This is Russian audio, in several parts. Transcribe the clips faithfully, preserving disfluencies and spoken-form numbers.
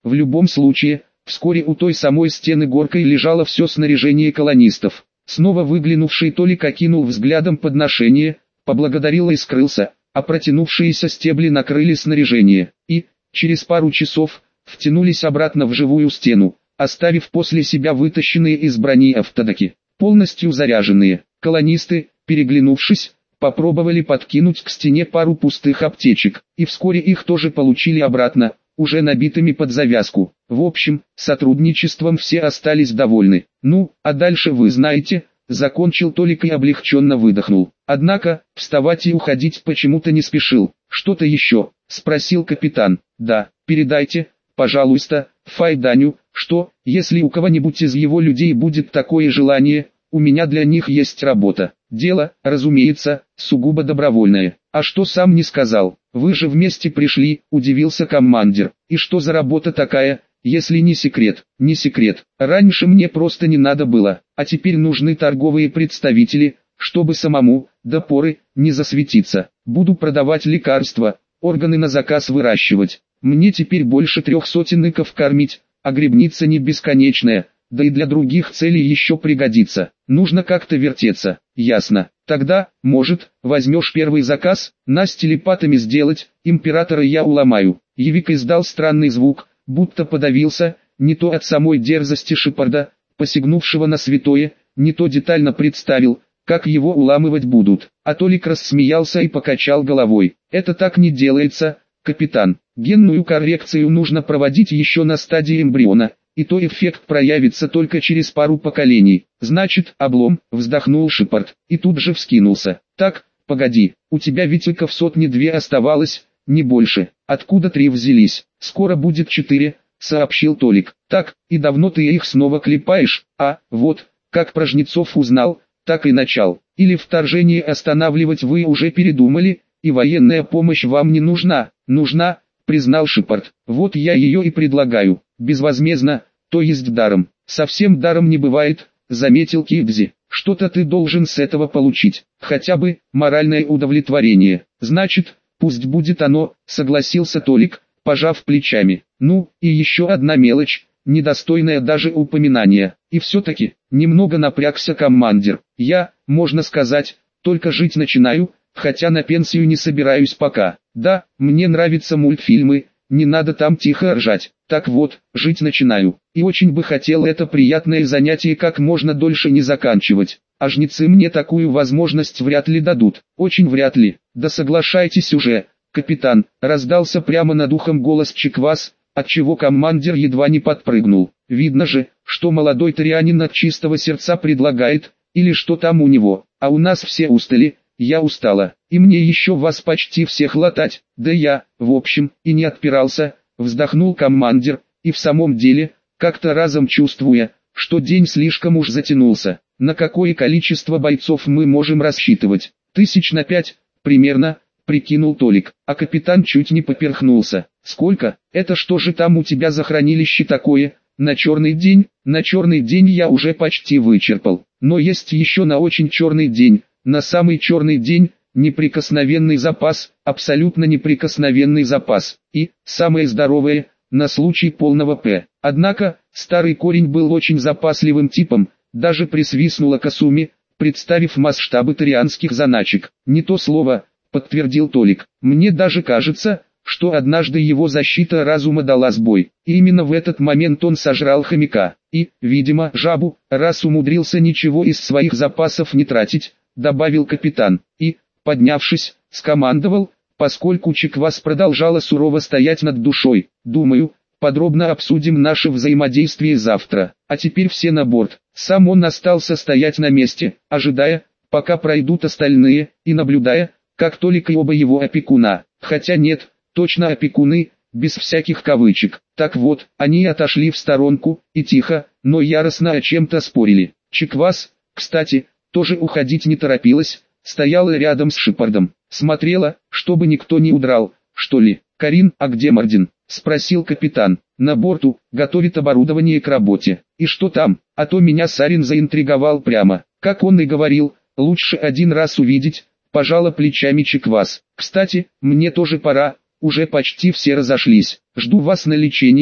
В любом случае, вскоре у той самой стены горкой лежало все снаряжение колонистов. Снова выглянувший Толик окинул взглядом подношение, поблагодарил и скрылся, а протянувшиеся стебли накрыли снаряжение, и, через пару часов, втянулись обратно в живую стену, оставив после себя вытащенные из брони автодаки, полностью заряженные. Колонисты, переглянувшись, попробовали подкинуть к стене пару пустых аптечек, и вскоре их тоже получили обратно, уже набитыми под завязку. В общем, сотрудничеством все остались довольны. Ну, а дальше вы знаете, закончил Толик и облегченно выдохнул. Однако, вставать и уходить почему-то не спешил. Что-то еще? Спросил капитан. Да, передайте, пожалуйста, Файданю, что, если у кого-нибудь из его людей будет такое желание, у меня для них есть работа. Дело, разумеется, сугубо добровольное. А что сам не сказал? Вы же вместе пришли, удивился командир. И что за работа такая, если не секрет? Не секрет. Раньше мне просто не надо было, а теперь нужны торговые представители, чтобы самому, до поры, не засветиться. Буду продавать лекарства, органы на заказ выращивать. Мне теперь больше трех сотен иков кормить, а грибница не бесконечная, да и для других целей еще пригодится. Нужно как-то вертеться. Ясно. Тогда, может, возьмешь первый заказ, нас телепатами сделать, императора я уломаю. Явик издал странный звук, будто подавился, не то от самой дерзости Шепарда, посягнувшего на святое, не то детально представил, как его уламывать будут. А Толик рассмеялся и покачал головой. Это так не делается, капитан. Генную коррекцию нужно проводить еще на стадии эмбриона, и то эффект проявится только через пару поколений. Значит, облом, вздохнул Шепард, и тут же вскинулся. Так, погоди, у тебя ведь иков сотни две оставалось, не больше. Откуда три взялись? Скоро будет четыре, сообщил Толик. Так, и давно ты их снова клепаешь? А, вот, как про жнецов узнал, так и начал. Или вторжение останавливать вы уже передумали, и военная помощь вам не нужна? Нужна, признал Шепард. Вот я ее и предлагаю. Безвозмездно, то есть даром. Совсем даром не бывает, заметил Кибзи. Что-то ты должен с этого получить, хотя бы моральное удовлетворение. Значит, пусть будет оно, согласился Толик, пожав плечами. Ну, и еще одна мелочь, недостойная даже упоминания. И все-таки, немного напрягся командир. Я, можно сказать, только жить начинаю, хотя на пенсию не собираюсь пока. Да, мне нравятся мультфильмы, не надо там тихо ржать. Так вот, жить начинаю, и очень бы хотел это приятное занятие как можно дольше не заканчивать. А жнецы мне такую возможность вряд ли дадут, очень вряд ли. Да соглашайтесь уже, капитан, раздался прямо над ухом голос Чиквас, отчего командир едва не подпрыгнул. Видно же, что молодой тарианин от чистого сердца предлагает, или что там у него, а у нас все устали. Я устала, и мне еще вас почти всех латать, да я, в общем, и не отпирался, вздохнул командир, и в самом деле, как-то разом чувствуя, что день слишком уж затянулся. На какое количество бойцов мы можем рассчитывать? Тысяч на пять, примерно, прикинул Толик, а капитан чуть не поперхнулся. Сколько? Это что же там у тебя за хранилище такое? На черный день? На черный день я уже почти вычерпал, но есть еще на очень черный день. На самый черный день, неприкосновенный запас, абсолютно неприкосновенный запас, и, самое здоровое, на случай полного П. Однако, старый корень был очень запасливым типом, даже присвистнула Касуми, представив масштабы тарианских заначек. Не то слово, подтвердил Толик, мне даже кажется, что однажды его защита разума дала сбой, и именно в этот момент он сожрал хомяка, и, видимо, жабу, раз умудрился ничего из своих запасов не тратить, добавил капитан, и, поднявшись, скомандовал, поскольку Чиквас продолжала сурово стоять над душой. Думаю, подробно обсудим наше взаимодействие завтра, а теперь все на борт. Сам он остался стоять на месте, ожидая, пока пройдут остальные, и наблюдая, как Толик и оба его опекуна, хотя нет, точно опекуны, без всяких кавычек. Так вот, они отошли в сторонку, и тихо, но яростно о чем-то спорили. Чиквас, кстати, тоже уходить не торопилась, стояла рядом с Шепардом, смотрела, чтобы никто не удрал, что ли. «Карин, а где Мардин?» — спросил капитан. «На борту, готовит оборудование к работе. И что там? А то меня Сарин заинтриговал прямо. Как он и говорил, лучше один раз увидеть», — пожала плечами Чиквас. «Кстати, мне тоже пора, уже почти все разошлись. Жду вас на лечение»,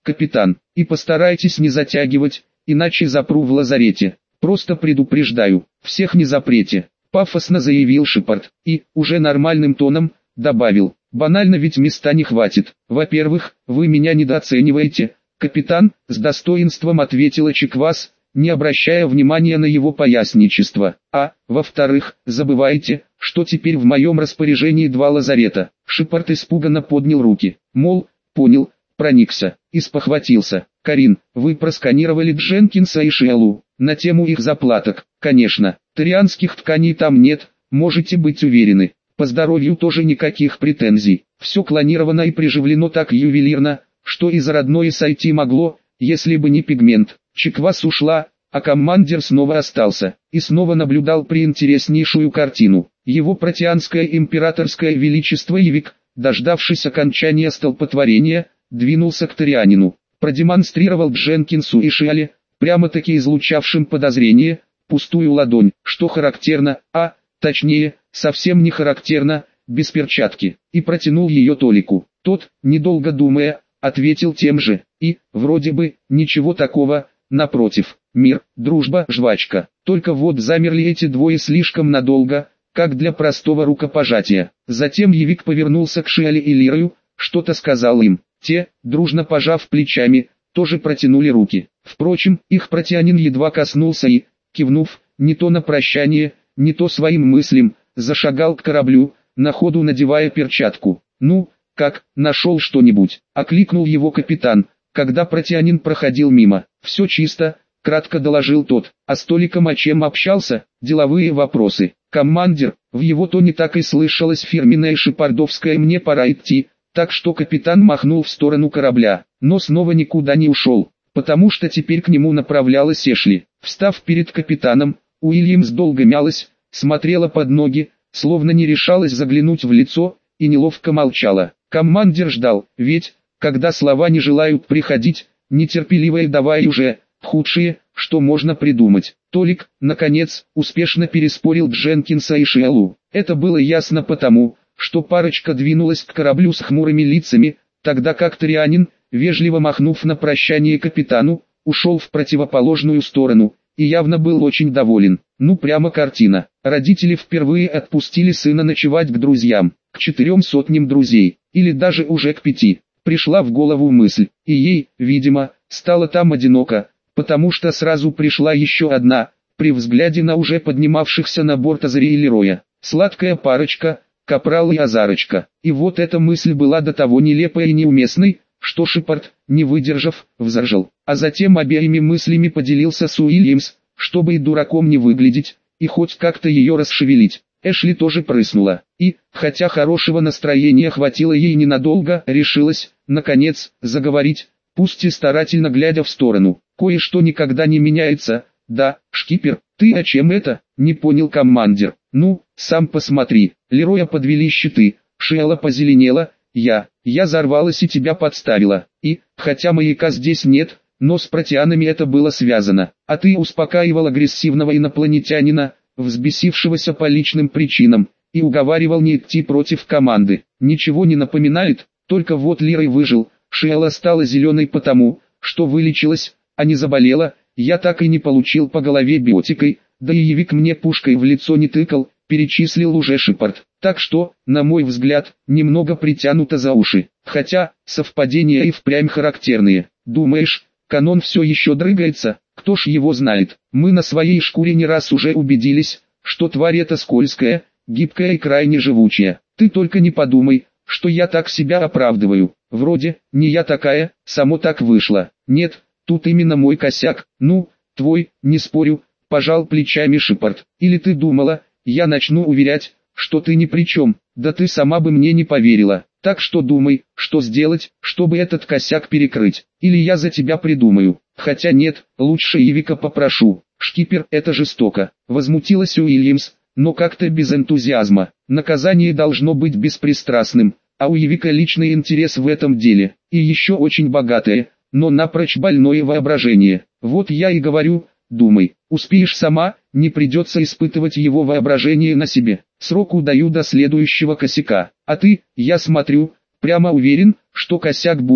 капитан, и постарайтесь не затягивать, иначе запру в лазарете. Просто предупреждаю, всех не запрете», — пафосно заявил Шепард, и, уже нормальным тоном, добавил, «банально ведь места не хватит. Во-первых, вы меня недооцениваете, капитан», — с достоинством ответила Чеквас, не обращая внимания на его поясничество, «а, во-вторых, забывайте, что теперь в моем распоряжении два лазарета». Шепард испуганно поднял руки, мол, понял, проникся, и спохватился. «Карин, вы просканировали Дженкинса и Шиэлу на тему их заплаток?» «Конечно, тарианских тканей там нет, можете быть уверены. По здоровью тоже никаких претензий. Все клонировано и приживлено так ювелирно, что из родной сойти могло, если бы не пигмент». Чеквас ушла, а командир снова остался, и снова наблюдал приинтереснейшую картину. Его протеанское императорское величество Ивик, дождавшись окончания столпотворения, двинулся к тарианину, продемонстрировал Дженкинсу и Шиале, прямо-таки излучавшим подозрение, пустую ладонь, что характерно, а, точнее, совсем не характерно, без перчатки, и протянул ее Толику. Тот, недолго думая, ответил тем же, и, вроде бы, ничего такого, напротив, мир, дружба, жвачка. Только вот замерли эти двое слишком надолго, как для простого рукопожатия. Затем Явик повернулся к Шиале и Лирою, что-то сказал им. Те, дружно пожав плечами, тоже протянули руки. Впрочем, их протеанин едва коснулся и, кивнув, не то на прощание, не то своим мыслям, зашагал к кораблю, на ходу надевая перчатку. «Ну, как, нашел что-нибудь?» — окликнул его капитан, когда протеанин проходил мимо. «Все чисто», — кратко доложил тот. «А с Толиком о чем общался?» «Деловые вопросы». «Командир», в его тоне так и слышалось фирменное шепардовское «мне пора идти», так что капитан махнул в сторону корабля, но снова никуда не ушел, потому что теперь к нему направлялась Эшли. Встав перед капитаном, Уильямс долго мялась, смотрела под ноги, словно не решалась заглянуть в лицо, и неловко молчала. Командир ждал, ведь, когда слова не желают приходить, нетерпеливое «давай уже», худшее, что можно придумать. Толик, наконец, успешно переспорил Дженкинса и Шиэлу. Это было ясно потому, что парочка двинулась к кораблю с хмурыми лицами, тогда как тарианин, вежливо махнув на прощание капитану, ушел в противоположную сторону, и явно был очень доволен. Ну прямо картина. Родители впервые отпустили сына ночевать к друзьям, к четырем сотням друзей, или даже уже к пяти. Пришла в голову мысль, и ей, видимо, стало там одиноко, потому что сразу пришла еще одна, при взгляде на уже поднимавшихся на борт Азари и Лероя. Сладкая парочка, Капрал и Азарочка. И вот эта мысль была до того нелепой и неуместной, что Шепард, не выдержав, взоржал. А затем обеими мыслями поделился с Уильямс, чтобы и дураком не выглядеть, и хоть как-то ее расшевелить. Эшли тоже прыснула, и, хотя хорошего настроения хватило ей ненадолго, решилась, наконец, заговорить, пусть и старательно глядя в сторону. «Кое-что никогда не меняется, да, шкипер, ты о чем это?» — не понял командир. «Ну, сам посмотри». Лероя подвели щиты, Шиэла позеленела, я, я взорвалась и тебя подставила. И, хотя маяка здесь нет, но с протеанами это было связано. А ты успокаивал агрессивного инопланетянина, взбесившегося по личным причинам, и уговаривал не идти против команды. Ничего не напоминает, только вот Лирой выжил. Шиэла стала зеленой потому, что вылечилась, а не заболела. Я так и не получил по голове биотикой, да и Явик мне пушкой в лицо не тыкал, перечислил уже Шепард. Так что, на мой взгляд, немного притянуто за уши. Хотя, совпадения и впрямь характерные. Думаешь, канон все еще дрыгается? Кто ж его знает? Мы на своей шкуре не раз уже убедились, что тварь эта скользкая, гибкая и крайне живучая. Ты только не подумай, что я так себя оправдываю. Вроде, не я такая, само так вышло. Нет, тут именно мой косяк. Ну, твой, не спорю, пожал плечами Шепард. Или ты думала, я начну уверять, что ты ни при чем, да ты сама бы мне не поверила. Так что думай, что сделать, чтобы этот косяк перекрыть. Или я за тебя придумаю. Хотя нет, лучше Ивика попрошу. Шкипер, это жестоко. Возмутилась Уильямс, но как-то без энтузиазма. Наказание должно быть беспристрастным, а у Ивика личный интерес в этом деле. И еще очень богатое, но напрочь больное воображение. Вот я и говорю, думай, успеешь сама, не придется испытывать его воображение на себе. Сроку даю до следующего косяка. А ты, я смотрю, прямо уверен, что косяк будет,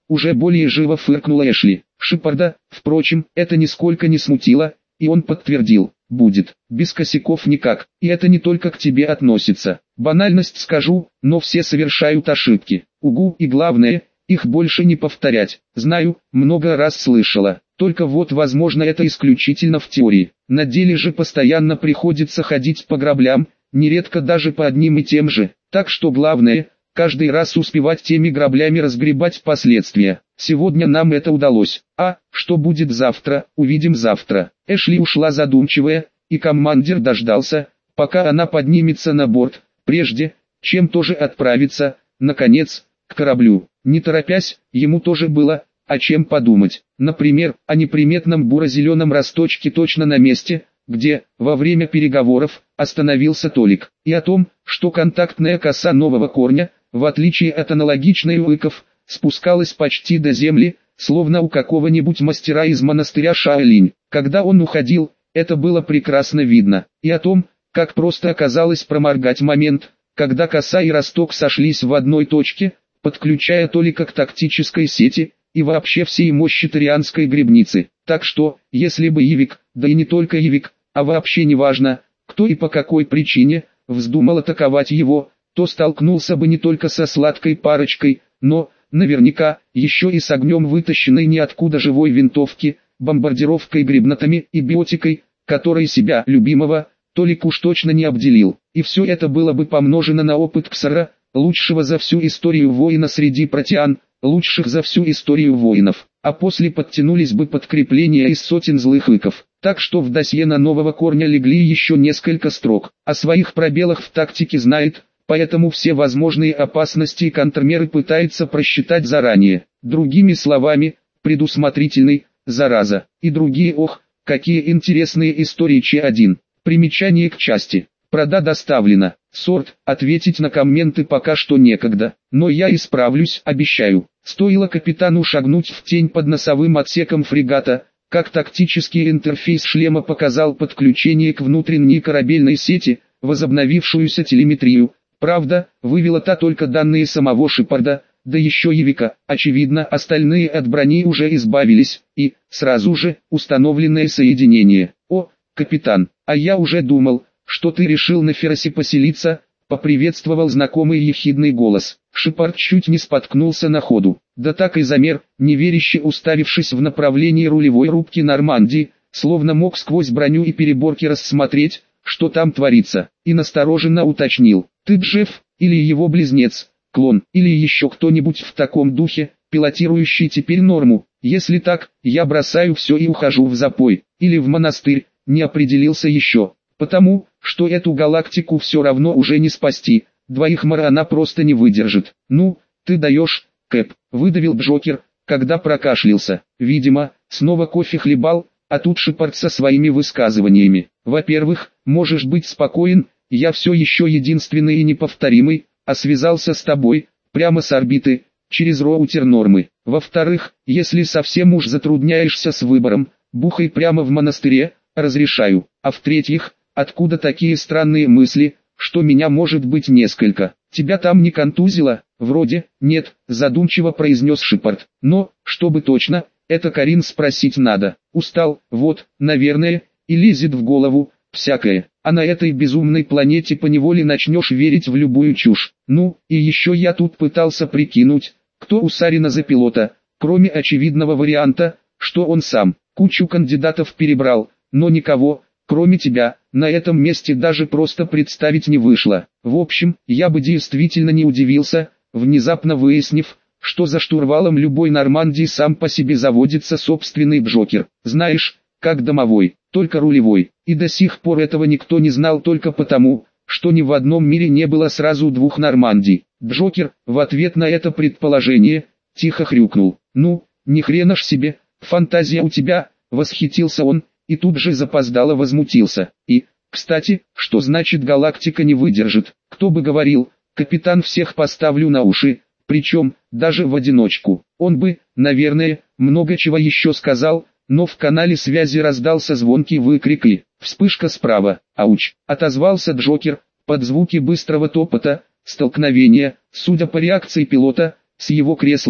уже более живо фыркнула Эшли. Шепарда, впрочем, это нисколько не смутило, и он подтвердил: будет, без косяков никак, и это не только к тебе относится. Банальность скажу, но все совершают ошибки. Угу, и главное, их больше не повторять. Знаю, много раз слышала, только вот возможно это исключительно в теории. На деле же постоянно приходится ходить по граблям, нередко даже по одним и тем же, так что главное, каждый раз успевать теми граблями разгребать последствия. Сегодня нам это удалось, а, что будет завтра, увидим завтра. Эшли ушла задумчивая, и командир дождался, пока она поднимется на борт, прежде, чем тоже отправиться, наконец, к кораблю. Не торопясь, ему тоже было о чем подумать. Например, о неприметном буро-зеленом росточке точно на месте, где, во время переговоров, остановился Толик, и о том, что контактная коса нового корня, в отличие от аналогичной у иков, спускалась почти до земли, словно у какого-нибудь мастера из монастыря Шаолинь. Когда он уходил, это было прекрасно видно, и о том, как просто оказалось проморгать момент, когда коса и росток сошлись в одной точке, подключая Толика к тактической сети, и вообще всей мощи тарианской гребницы. Так что, если бы Ивик, да и не только Ивик, а вообще неважно, кто и по какой причине, вздумал атаковать его, то столкнулся бы не только со сладкой парочкой, но, наверняка, еще и с огнем вытащенной ниоткуда живой винтовки, бомбардировкой гребнотами и биотикой, которой себя, любимого, Толик уж точно не обделил. И все это было бы помножено на опыт Ксара, лучшего за всю историю воина среди протеан, лучших за всю историю воинов, а после подтянулись бы подкрепления из сотен злых иков. Так что в досье на нового корня легли еще несколько строк. О своих пробелах в тактике знает, поэтому все возможные опасности и контрмеры пытается просчитать заранее. Другими словами, предусмотрительный, зараза. И другие, ох, какие интересные истории Ч один. Примечание к части. Прода доставлено. Сорт, ответить на комменты пока что некогда, но я исправлюсь, обещаю. Стоило капитану шагнуть в тень под носовым отсеком фрегата, как тактический интерфейс шлема показал подключение к внутренней корабельной сети, возобновившуюся телеметрию. Правда, вывела та только данные самого Шепарда, да еще и Вика. Очевидно, остальные от брони уже избавились, и, сразу же, установленное соединение. О, капитан, а я уже думал, что ты решил на Феросе поселиться, поприветствовал знакомый ехидный голос. Шепард чуть не споткнулся на ходу, да так и замер, неверяще уставившись в направлении рулевой рубки Нормандии, словно мог сквозь броню и переборки рассмотреть, что там творится, и настороженно уточнил: ты Джефф, или его близнец, клон, или еще кто-нибудь в таком духе, пилотирующий теперь Норму? Если так, я бросаю все и ухожу в запой, или в монастырь, не определился еще. Потому, что эту галактику все равно уже не спасти, двоих Мара она просто не выдержит. Ну, ты даешь, Кэп, выдавил Джокер, когда прокашлялся. Видимо, снова кофе хлебал, а тут Шепард со своими высказываниями. Во-первых, можешь быть спокоен, я все еще единственный и неповторимый, а связался с тобой, прямо с орбиты, через роутер Нормы. Во-вторых, если совсем уж затрудняешься с выбором, бухай прямо в монастыре, разрешаю. А в-третьих, откуда такие странные мысли, что меня может быть несколько? Тебя там не контузило? Вроде, нет, задумчиво произнес Шепард. Но, чтобы точно, это Карин спросить надо. Устал, вот, наверное, и лезет в голову, всякое. А на этой безумной планете поневоле начнешь верить в любую чушь. Ну, и еще я тут пытался прикинуть, кто у Сарина за пилота, кроме очевидного варианта, что он сам. Кучу кандидатов перебрал, но никого, кроме тебя, на этом месте даже просто представить не вышло. В общем, я бы действительно не удивился, внезапно выяснив, что за штурвалом любой Нормандии сам по себе заводится собственный Джокер. Знаешь, как домовой, только рулевой. И до сих пор этого никто не знал только потому, что ни в одном мире не было сразу двух Нормандий. Джокер, в ответ на это предположение, тихо хрюкнул. Ну, ни хрена ж себе, фантазия у тебя, восхитился он. И тут же запоздало возмутился. И, кстати, что значит галактика не выдержит? Кто бы говорил, капитан всех поставлю на уши, причем, даже в одиночку. Он бы, наверное, много чего еще сказал, но в канале связи раздался звонкий выкрик и вспышка справа. Ауч, отозвался Джокер, под звуки быстрого топота, столкновения, судя по реакции пилота, с его креслом,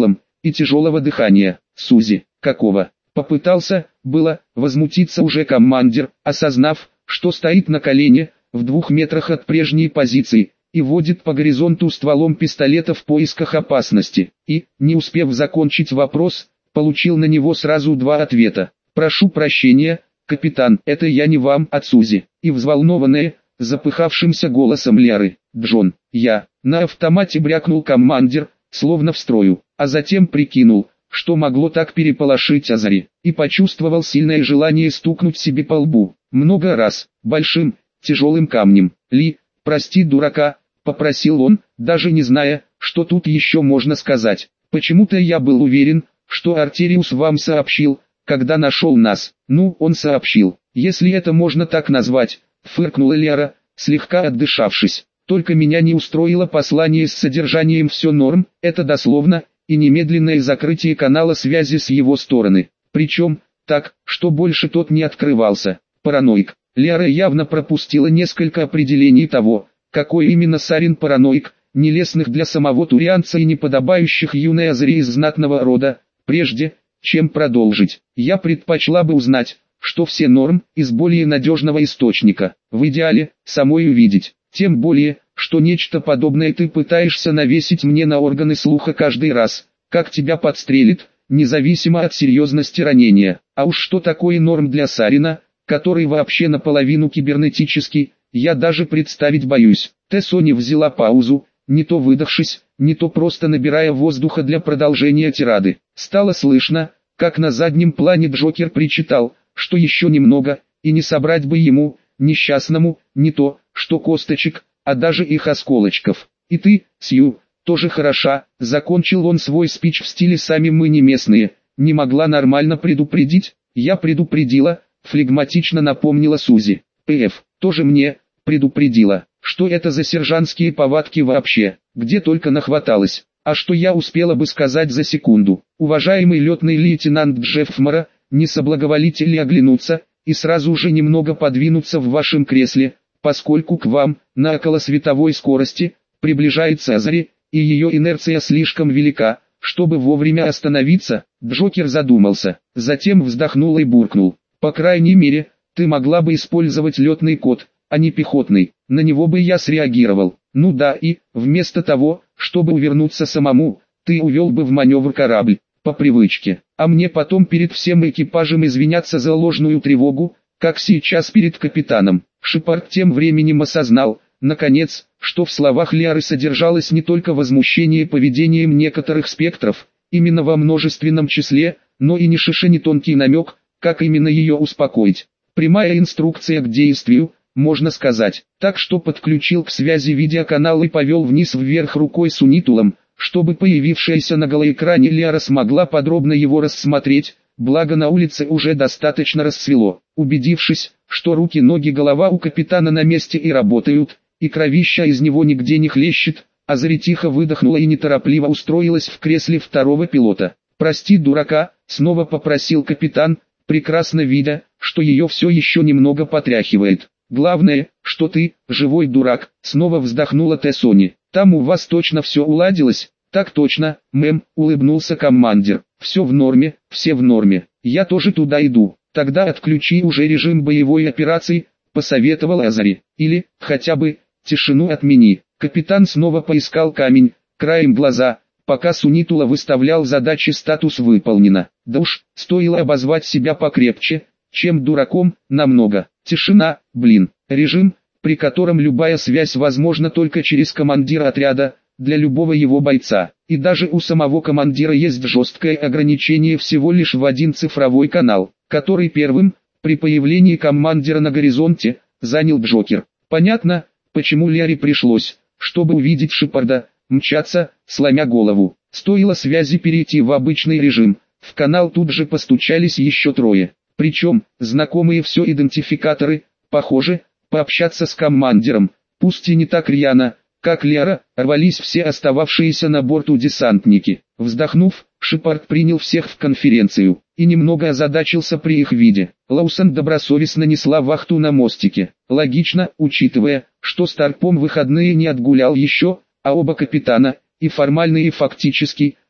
и тяжелого дыхания. Сузи, какого? Попытался, было, возмутиться уже командир, осознав, что стоит на колене, в двух метрах от прежней позиции, и водит по горизонту стволом пистолета в поисках опасности, и, не успев закончить вопрос, получил на него сразу два ответа. «Прошу прощения, капитан, это я не вам от Сузи», и взволнованная, запыхавшимся голосом Леры: «Джон, я». На автомате брякнул командир, словно в строю, а затем прикинул, что могло так переполошить Азари, и почувствовал сильное желание стукнуть себе по лбу, много раз, большим, тяжелым камнем. «Ли, прости дурака», — попросил он, даже не зная, что тут еще можно сказать. «Почему-то я был уверен, что Артериус вам сообщил, когда нашел нас». «Ну, он сообщил, если это можно так назвать», — фыркнула Лера, слегка отдышавшись. «Только меня не устроило послание с содержанием «все норм», это дословно, и немедленное закрытие канала связи с его стороны. Причем, так, что больше тот не открывался. Параноик». Лера явно пропустила несколько определений того, какой именно Сарин параноик, нелестных для самого турианца и неподобающих юной Азари из знатного рода. Прежде, чем продолжить, я предпочла бы узнать, что все норм, из более надежного источника, в идеале, самой увидеть. Тем более, что нечто подобное ты пытаешься навесить мне на органы слуха каждый раз, как тебя подстрелит, независимо от серьезности ранения. А уж что такое норм для Сарина, который вообще наполовину кибернетический, я даже представить боюсь. Тессони взяла паузу, не то выдохшись, не то просто набирая воздуха для продолжения тирады. Стало слышно, как на заднем плане Джокер причитал, что еще немного, и не собрать бы ему, несчастному, не то, что косточек, а даже их осколочков. «И ты, Сью, тоже хороша», — закончил он свой спич в стиле «сами мы не местные», «не могла нормально предупредить». «Я предупредила», — флегматично напомнила Сузи. «ПФ, тоже мне, предупредила, что это за сержантские повадки вообще, где только нахваталась. А что я успела бы сказать за секунду? Уважаемый летный лейтенант Джеффмара, не соблаговолите ли оглянуться, и сразу же немного подвинуться в вашем кресле, поскольку к вам, на околосветовой скорости, приближается Азари, и ее инерция слишком велика, чтобы вовремя остановиться». Джокер задумался, затем вздохнул и буркнул: «По крайней мере, ты могла бы использовать летный код, а не пехотный, на него бы я среагировал. Ну да, и, вместо того, чтобы увернуться самому, ты увел бы в маневр корабль, по привычке, а мне потом перед всем экипажем извиняться за ложную тревогу, как сейчас перед капитаном». Шепард тем временем осознал, наконец, что в словах Леры содержалось не только возмущение поведением некоторых спектров, именно во множественном числе, но и не шише не тонкий намек, как именно ее успокоить. Прямая инструкция к действию, можно сказать. Так что подключил к связи видеоканал и повел вниз-вверх рукой с унитулом, чтобы появившаяся на голоэкране Лера смогла подробно его рассмотреть, благо на улице уже достаточно рассвело. Убедившись, что руки, ноги, голова у капитана на месте и работают, и кровища из него нигде не хлещет, Азари тихо выдохнула и неторопливо устроилась в кресле второго пилота. «Прости, дурака», — снова попросил капитан, прекрасно видя, что ее все еще немного потряхивает. «Главное, что ты, живой дурак», — снова вздохнула Тессони. «Там у вас точно все уладилось?» «Так точно, мэм», — улыбнулся командир. «Все в норме, все в норме. Я тоже туда иду». «Тогда отключи уже режим боевой операции», — посоветовал Азари. «Или, хотя бы, тишину отмени». Капитан снова поискал камень, краем глаза, пока Сунитула выставлял задачи «статус выполнено». Да уж, стоило обозвать себя покрепче, чем дураком, намного. Тишина, блин, режим, при котором любая связь возможна только через командира отряда, для любого его бойца. И даже у самого командира есть жесткое ограничение всего лишь в один цифровой канал, который первым, при появлении командира на горизонте, занял Джокер. Понятно, почему Лере пришлось, чтобы увидеть Шепарда, мчаться, сломя голову. Стоило связи перейти в обычный режим, в канал тут же постучались еще трое. Причем, знакомые все идентификаторы, похоже, пообщаться с командиром, пусть и не так рьяно, как Лера, рвались все остававшиеся на борту десантники. Вздохнув, Шепард принял всех в конференцию, и немного озадачился при их виде. Лаусон добросовестно несла вахту на мостике. Логично, учитывая, что Старпом выходные не отгулял еще, а оба капитана, и формальный и фактический,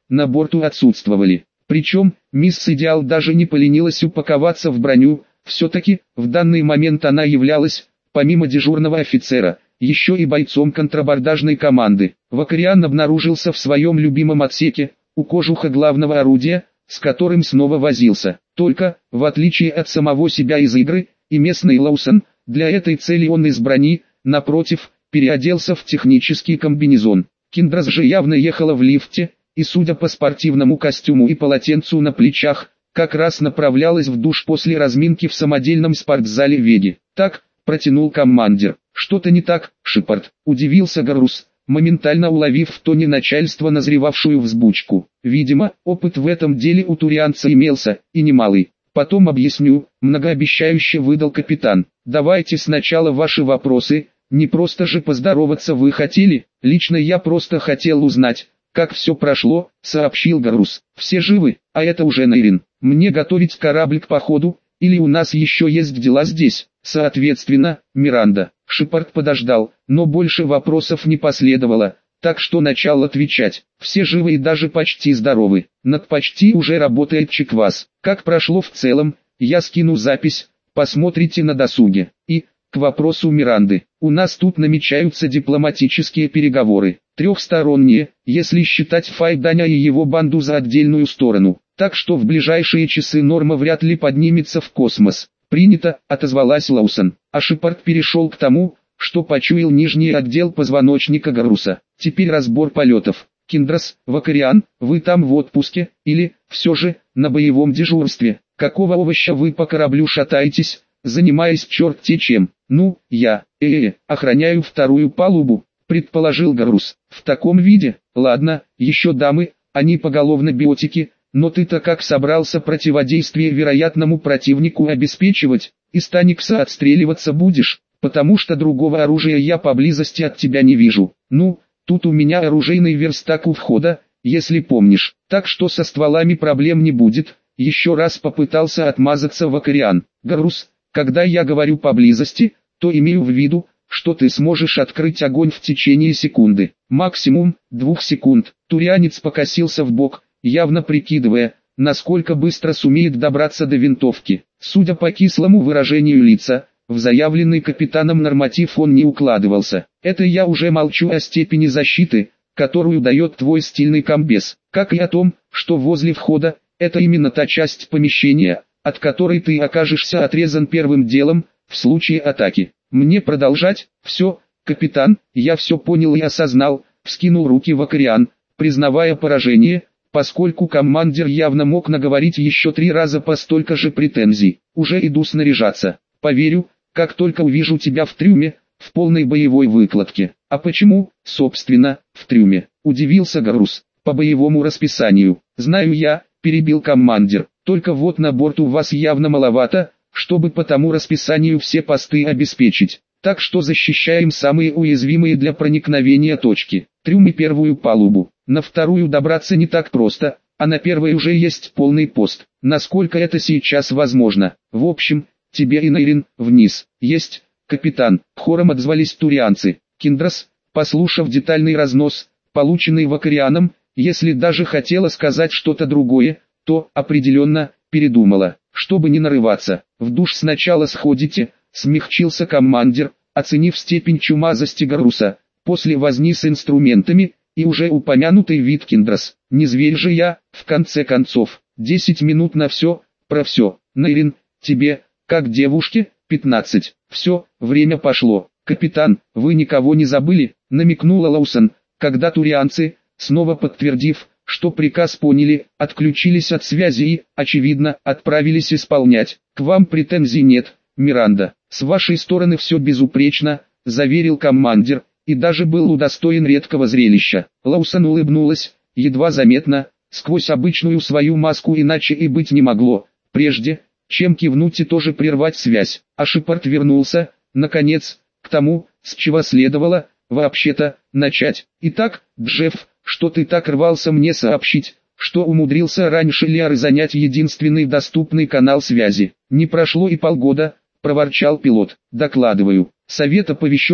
на борту отсутствовали. Причем, мисс Идеал даже не поленилась упаковаться в броню, все-таки, в данный момент она являлась, помимо дежурного офицера, еще и бойцом контрабордажной команды. Вакариан обнаружился в своем любимом отсеке, у кожуха главного орудия, с которым снова возился. Только, в отличие от самого себя из игры, и местный Лоусон, для этой цели он из брони, напротив, переоделся в технический комбинезон. Киндрас же явно ехала в лифте, и судя по спортивному костюму и полотенцу на плечах, как раз направлялась в душ после разминки в самодельном спортзале Веги. «Так», — протянул командир. «Что-то не так, Шепард», — удивился Гаррус, моментально уловив в тоне начальства назревавшую взбучку. Видимо, опыт в этом деле у турианца имелся, и немалый. «Потом объясню», — многообещающе выдал капитан. «Давайте сначала ваши вопросы, не просто же поздороваться вы хотели, лично я просто хотел узнать, как все прошло», — сообщил Гаррус. «Все живы, а это уже Нейрин. Мне готовить корабль к походу, или у нас еще есть дела здесь?» «Соответственно, Миранда». Шепард подождал, но больше вопросов не последовало, так что начал отвечать. «Все живы и даже почти здоровы. Над почти уже работает Чеквас. Как прошло в целом, я скину запись, посмотрите на досуге. И, к вопросу Миранды, у нас тут намечаются дипломатические переговоры. Трехсторонние, если считать Файданя и его банду за отдельную сторону. Так что в ближайшие часы Норма вряд ли поднимется в космос». «Принято», — отозвалась Лоусон. А Шепард перешел к тому, что почуял нижний отдел позвоночника Гарруса. «Теперь разбор полетов. Киндрас, Вакариан, вы там в отпуске, или, все же, на боевом дежурстве? Какого овоща вы по кораблю шатаетесь, занимаясь черт-те чем?» «Ну, я, э-э, охраняю вторую палубу», — предположил Гаррус. «В таком виде? Ладно, еще дамы, они поголовно биотики, но ты-то как собрался противодействие вероятному противнику обеспечивать, и Станикса отстреливаться будешь, потому что другого оружия я поблизости от тебя не вижу. Ну, тут у меня оружейный верстак у входа, если помнишь, так что со стволами проблем не будет». Еще раз попытался отмазаться Вакариан. «Гаррус, когда я говорю поблизости, то имею в виду, что ты сможешь открыть огонь в течение секунды, максимум двух секунд». Турианец покосился в бок, явно прикидывая, насколько быстро сумеет добраться до винтовки. Судя по кислому выражению лица, в заявленный капитаном норматив он не укладывался. «Это я уже молчу о степени защиты, которую дает твой стильный комбез, как и о том, что возле входа, это именно та часть помещения, от которой ты окажешься отрезан первым делом, в случае атаки. Мне продолжать?» «Все, капитан, я все понял и осознал», — вскинул руки Вакариан, признавая поражение, поскольку командир явно мог наговорить еще три раза по столько же претензий. «Уже иду снаряжаться. Поверю, как только увижу тебя в трюме, в полной боевой выкладке». «А почему, собственно, в трюме?» — удивился Гаррус. «По боевому расписанию. Знаю я», — перебил командир, «только вот на борту вас явно маловато, чтобы по тому расписанию все посты обеспечить. Так что защищаем самые уязвимые для проникновения точки. Трюм и первую палубу. На вторую добраться не так просто, а на первой уже есть полный пост. Насколько это сейчас возможно. В общем, тебе и Нейрин, вниз». «Есть, капитан», — хором отзвались турианцы. Киндрас, послушав детальный разнос, полученный Вакарианом, если даже хотела сказать что-то другое, то, определенно, передумала. «Чтобы не нарываться, в душ сначала сходите», — смягчился командир, оценив степень чумазости Гарруса, после возни с инструментами, и уже упомянутый вид Киндрас. «Не зверь же я, в конце концов. Десять минут на все, про все. Нейрин, тебе, как девушке, пятнадцать. Все, время пошло». «Капитан, вы никого не забыли?» — намекнула Лоусон, когда турианцы, снова подтвердив, что приказ поняли, отключились от связи и, очевидно, отправились исполнять. «К вам претензий нет, Миранда. С вашей стороны все безупречно», — заверил командир, и даже был удостоен редкого зрелища. Лоусон улыбнулась, едва заметно, сквозь обычную свою маску, иначе и быть не могло, прежде, чем кивнуть и тоже прервать связь. А Шепард вернулся, наконец, к тому, с чего следовало, вообще-то, начать. «Итак, Джефф, что ты так рвался мне сообщить, что умудрился раньше Лиары занять единственный доступный канал связи?» «Не прошло и полгода», — проворчал пилот. «Докладываю. Совет оповещен», —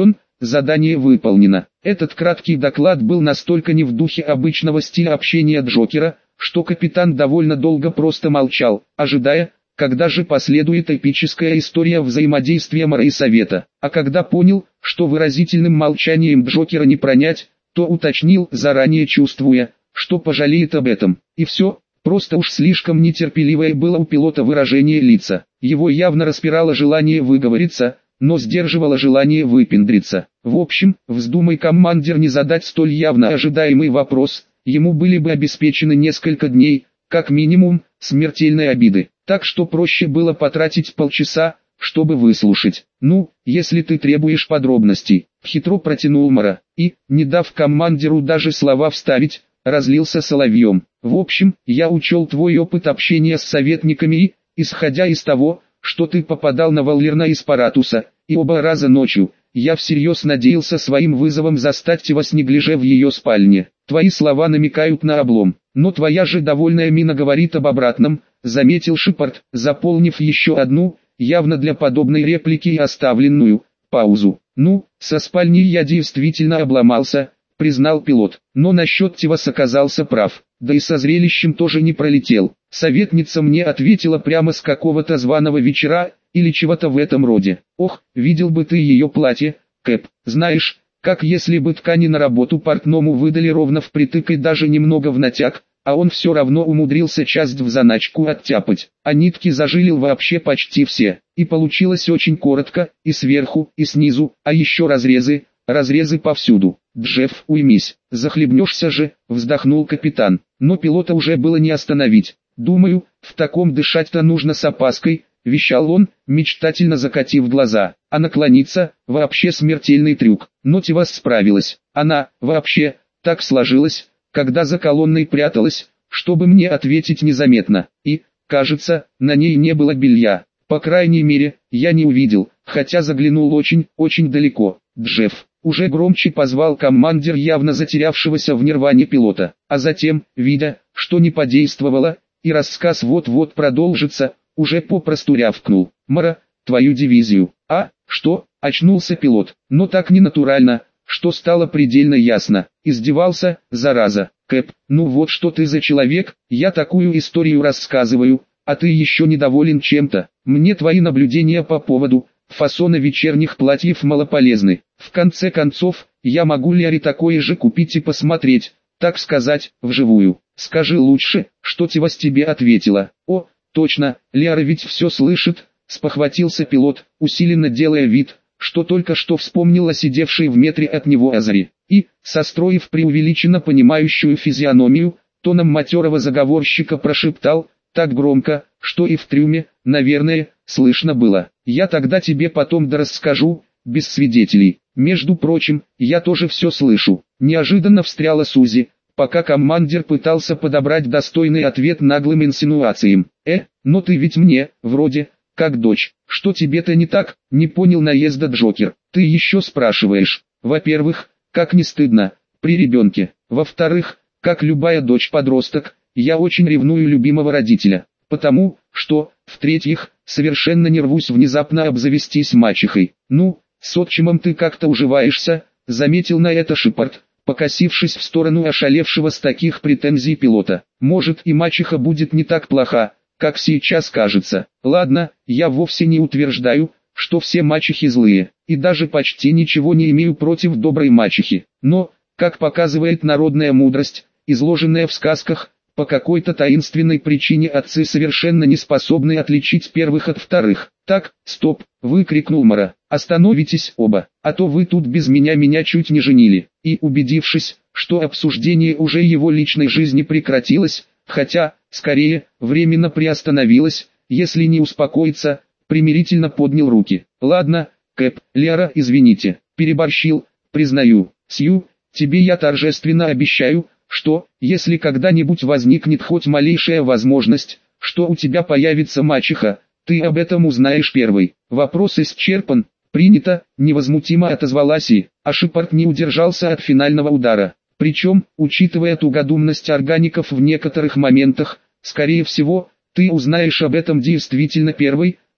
задание выполнено. Этот краткий доклад был настолько не в духе обычного стиля общения Джокера, что капитан довольно долго просто молчал, ожидая, когда же последует эпическая история взаимодействия Мора и Совета. А когда понял, что выразительным молчанием Джокера не пронять, то уточнил, заранее чувствуя, что пожалеет об этом. И все, просто уж слишком нетерпеливое было у пилота выражение лица. Его явно распирало желание выговориться, но сдерживало желание выпендриться. В общем, вздумай командир не задать столь явно ожидаемый вопрос, ему были бы обеспечены несколько дней, как минимум, смертельной обиды. Так что проще было потратить полчаса, чтобы выслушать. «Ну, если ты требуешь подробностей», — хитро протянул Мора, и, не дав командиру даже слова вставить, разлился соловьем. «В общем, я учел твой опыт общения с советниками и, исходя из того, что ты попадал на Валлерна из Паратуса, и оба раза ночью, я всерьез надеялся своим вызовом застать тебя с неглиже в ее спальне. Твои слова намекают на облом, но твоя же довольная мина говорит об обратном», — заметил Шепард, заполнив еще одну, явно для подобной реплики и оставленную, паузу. «Ну, со спальней я действительно обломался», — признал пилот, «но насчет Тивас оказался прав, да и со зрелищем тоже не пролетел. Советница мне ответила прямо с какого-то званого вечера, или чего-то в этом роде. Ох, видел бы ты ее платье, Кэп, знаешь, как если бы ткани на работу портному выдали ровно впритык и даже немного в натяг, а он все равно умудрился часть в заначку оттяпать, а нитки зажилил вообще почти все, и получилось очень коротко, и сверху, и снизу, а еще разрезы, разрезы повсюду. Джефф, уймись, захлебнешься же», — вздохнул капитан, но пилота уже было не остановить. «Думаю, в таком дышать-то нужно с опаской», — вещал он, мечтательно закатив глаза, «а наклониться, вообще смертельный трюк». Но Тивас справилась, она, вообще, так сложилась, когда за колонной пряталась, чтобы мне ответить незаметно, и, кажется, на ней не было белья. По крайней мере, я не увидел, хотя заглянул очень, очень далеко. «Джефф», уже громче позвал командир явно затерявшегося в нирване пилота, а затем, видя, что не подействовало, и рассказ вот-вот продолжится, уже попросту рявкнул: «Мора, твою дивизию». «А, что?» — очнулся пилот, но так ненатурально, что стало предельно ясно. Издевался, зараза. «Кэп, ну вот что ты за человек, я такую историю рассказываю, а ты еще недоволен чем-то. Мне твои наблюдения по поводу фасона вечерних платьев малополезны. В конце концов, я могу Лиаре такое же купить и посмотреть, так сказать, вживую. Скажи лучше, что Тивас тебе ответила». «О, точно, Лиара ведь все слышит», — спохватился пилот, усиленно делая вид, что только что вспомнил о сидевшей в метре от него Азаре, и, состроив преувеличенно понимающую физиономию, тоном матерого заговорщика прошептал, так громко, что и в трюме, наверное, слышно было: «Я тогда тебе потом дорасскажу, без свидетелей. Между прочим, я тоже все слышу». Неожиданно встряла Сузи, пока командир пытался подобрать достойный ответ наглым инсинуациям. «Э, но ты ведь мне, вроде, как дочь. Что тебе-то не так?» — не понял наезда Джокер. «Ты еще спрашиваешь. Во-первых, как не стыдно, при ребенке. Во-вторых, как любая дочь-подросток, я очень ревную любимого родителя. Потому, что, в-третьих, совершенно не рвусь внезапно обзавестись мачехой. Ну, с отчимом ты как-то уживаешься», — заметил на это Шепард, покосившись в сторону ошалевшего с таких претензий пилота. «Может, и мачеха будет не так плоха, как сейчас кажется. Ладно, я вовсе не утверждаю, что все мачехи злые, и даже почти ничего не имею против доброй мачехи. Но, как показывает народная мудрость, изложенная в сказках, по какой-то таинственной причине отцы совершенно не способны отличить первых от вторых». «Так, стоп!» — выкрикнул Мора. «Остановитесь оба, а то вы тут без меня меня чуть не женили». И, убедившись, что обсуждение уже его личной жизни прекратилось, хотя, скорее, временно приостановилось, если не успокоится, примирительно поднял руки. «Ладно, Кэп, Лиара, извините, переборщил, признаю. Сью, тебе я торжественно обещаю, что, если когда-нибудь возникнет хоть малейшая возможность, что у тебя появится мачеха, ты об этом узнаешь первой». Вопрос исчерпан, принято, невозмутимо отозвалась и, а Шепард не удержался от финального удара. Причем, учитывая тугодумность органиков в некоторых моментах, скорее всего, ты узнаешь об этом действительно первой,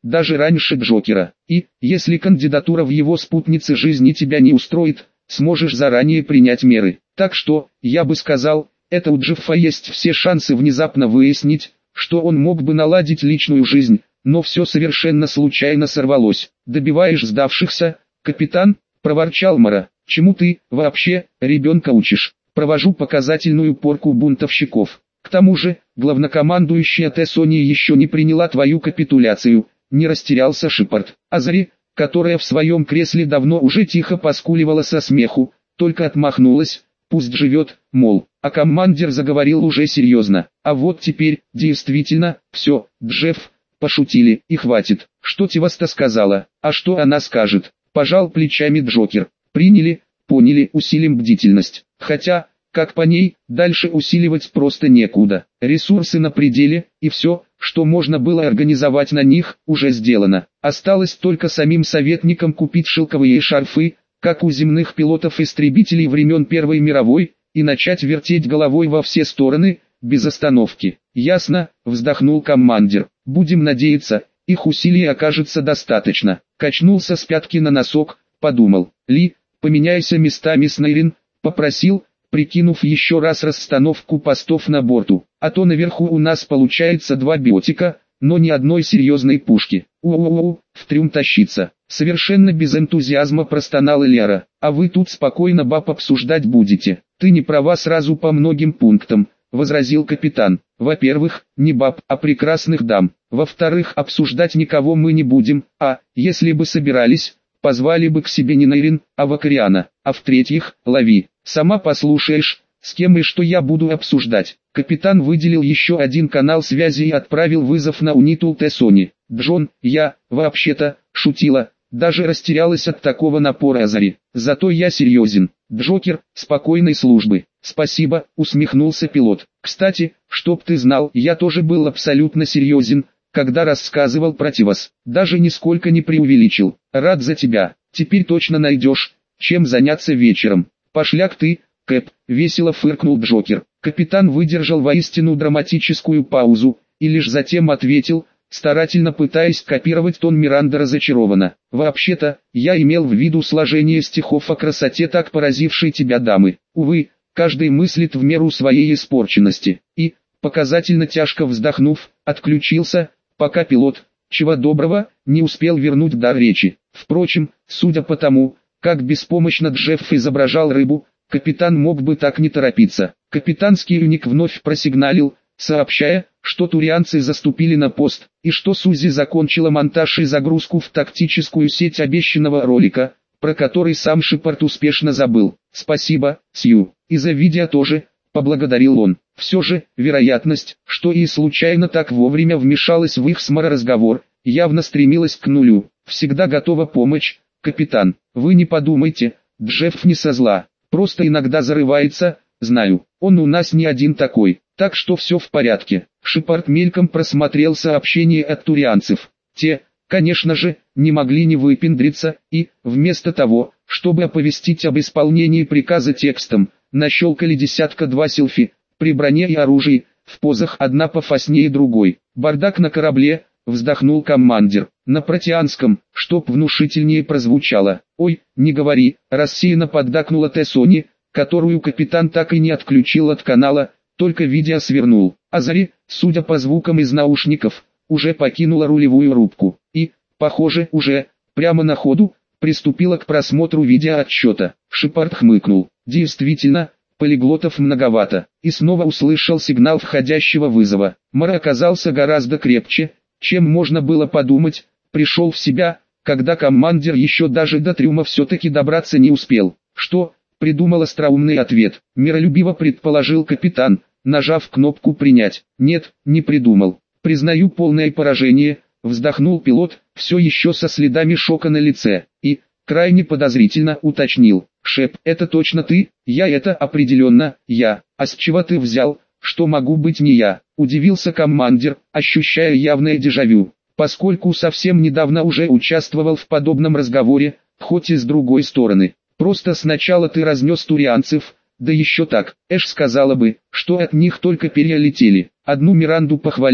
даже раньше Джокера. И, если кандидатура в его спутнице жизни тебя не устроит, сможешь заранее принять меры. Так что, я бы сказал, это у Джеффа есть все шансы внезапно выяснить, что он мог бы наладить личную жизнь, но все совершенно случайно сорвалось. «Добиваешь сдавшихся, капитан?» – проворчал Мара. «Чему ты, вообще, ребенка учишь? Провожу показательную порку бунтовщиков. К тому же, главнокомандующая Тессони еще не приняла твою капитуляцию», – не растерялся Шепард. Азари, которая в своем кресле давно уже тихо поскуливала со смеху, только отмахнулась, пусть живет, мол. А командир заговорил уже серьезно. «А вот теперь, действительно, все, Джефф, пошутили, и хватит. Что Тиваста сказала? А что она скажет?» Пожал плечами Джокер. «Приняли, поняли, усилим бдительность. Хотя, как по ней, дальше усиливать просто некуда. Ресурсы на пределе, и все, что можно было организовать на них, уже сделано. Осталось только самим советникам купить шелковые шарфы, как у земных пилотов-истребителей времен Первой мировой, и начать вертеть головой во все стороны, без остановки». «Ясно», — вздохнул командир. «Будем надеяться, их усилий окажется достаточно». Качнулся с пятки на носок, подумал. «Ли, поменяйся местами с Нейрин», — попросил, прикинув еще раз расстановку постов на борту. «А то наверху у нас получается два биотика, но ни одной серьезной пушки. У-у-у, в трюм тащиться». Совершенно без энтузиазма простонала Лера. «А вы тут спокойно баб обсуждать будете». «Ты не права сразу по многим пунктам», — возразил капитан. «Во-первых, не баб, а прекрасных дам. Во-вторых, обсуждать никого мы не будем, а, если бы собирались, позвали бы к себе не Нейрин, а Вакариана. А в-третьих, лови, сама послушаешь, с кем и что я буду обсуждать». Капитан выделил еще один канал связи и отправил вызов на Унитул Тессони. «Джон, я, вообще-то, шутила». Даже растерялась от такого напора Азари. «Зато я серьезен. Джокер, спокойной службы». «Спасибо», — усмехнулся пилот. «Кстати, чтоб ты знал, я тоже был абсолютно серьезен, когда рассказывал про Тивас. Даже нисколько не преувеличил. Рад за тебя. Теперь точно найдешь, чем заняться вечером». «Пошляк ты, Кэп», — весело фыркнул Джокер. Капитан выдержал воистину драматическую паузу, и лишь затем ответил, старательно пытаясь копировать тон Миранда разочарованно. «Вообще-то, я имел в виду сложение стихов о красоте, так поразившей тебя дамы. Увы, каждый мыслит в меру своей испорченности». И, показательно тяжко вздохнув, отключился, пока пилот, чего доброго, не успел вернуть дар речи. Впрочем, судя по тому, как беспомощно Джефф изображал рыбу, капитан мог бы так не торопиться. Капитанский юник вновь просигналил, сообщая, что турианцы заступили на пост, и что Сузи закончила монтаж и загрузку в тактическую сеть обещанного ролика, про который сам Шепард успешно забыл. «Спасибо, Сью, и за видео тоже», — поблагодарил он. Все же, вероятность, что и случайно так вовремя вмешалась в их с Мара разговор, явно стремилась к нулю. «Всегда готова помочь, капитан. Вы не подумайте, Джефф не со зла, просто иногда зарывается, знаю, он у нас не один такой, так что все в порядке». Шепард мельком просмотрел сообщения от турианцев. Те, конечно же, не могли не выпендриться, и, вместо того, чтобы оповестить об исполнении приказа текстом, нащелкали десятка-два селфи, при броне и оружии, в позах одна пофаснее другой. «Бардак на корабле», — вздохнул командир, на протеанском, чтоб внушительнее прозвучало. «Ой, не говори», — рассеянно поддакнула Тессони, которую капитан так и не отключил от канала, только видео свернул. Азари, судя по звукам из наушников, уже покинула рулевую рубку, и, похоже, уже, прямо на ходу, приступила к просмотру видеоотчета. Шепард хмыкнул. Действительно, полиглотов многовато, и снова услышал сигнал входящего вызова. Мара оказался гораздо крепче, чем можно было подумать, пришел в себя, когда командир еще даже до трюма все-таки добраться не успел. «Что?» — придумал остроумный ответ, миролюбиво предположил капитан, нажав кнопку «Принять». «Нет, не придумал. Признаю полное поражение», — вздохнул пилот, все еще со следами шока на лице, и, крайне подозрительно уточнил. «Шеп, это точно ты?» «Я это определенно, я. А с чего ты взял, что могу быть не я?» — удивился командир, ощущая явное дежавю, поскольку совсем недавно уже участвовал в подобном разговоре, хоть и с другой стороны. «Просто сначала ты разнес турианцев, да еще так, Эш сказала бы, что от них только перья летели. Одну Миранду похвалил,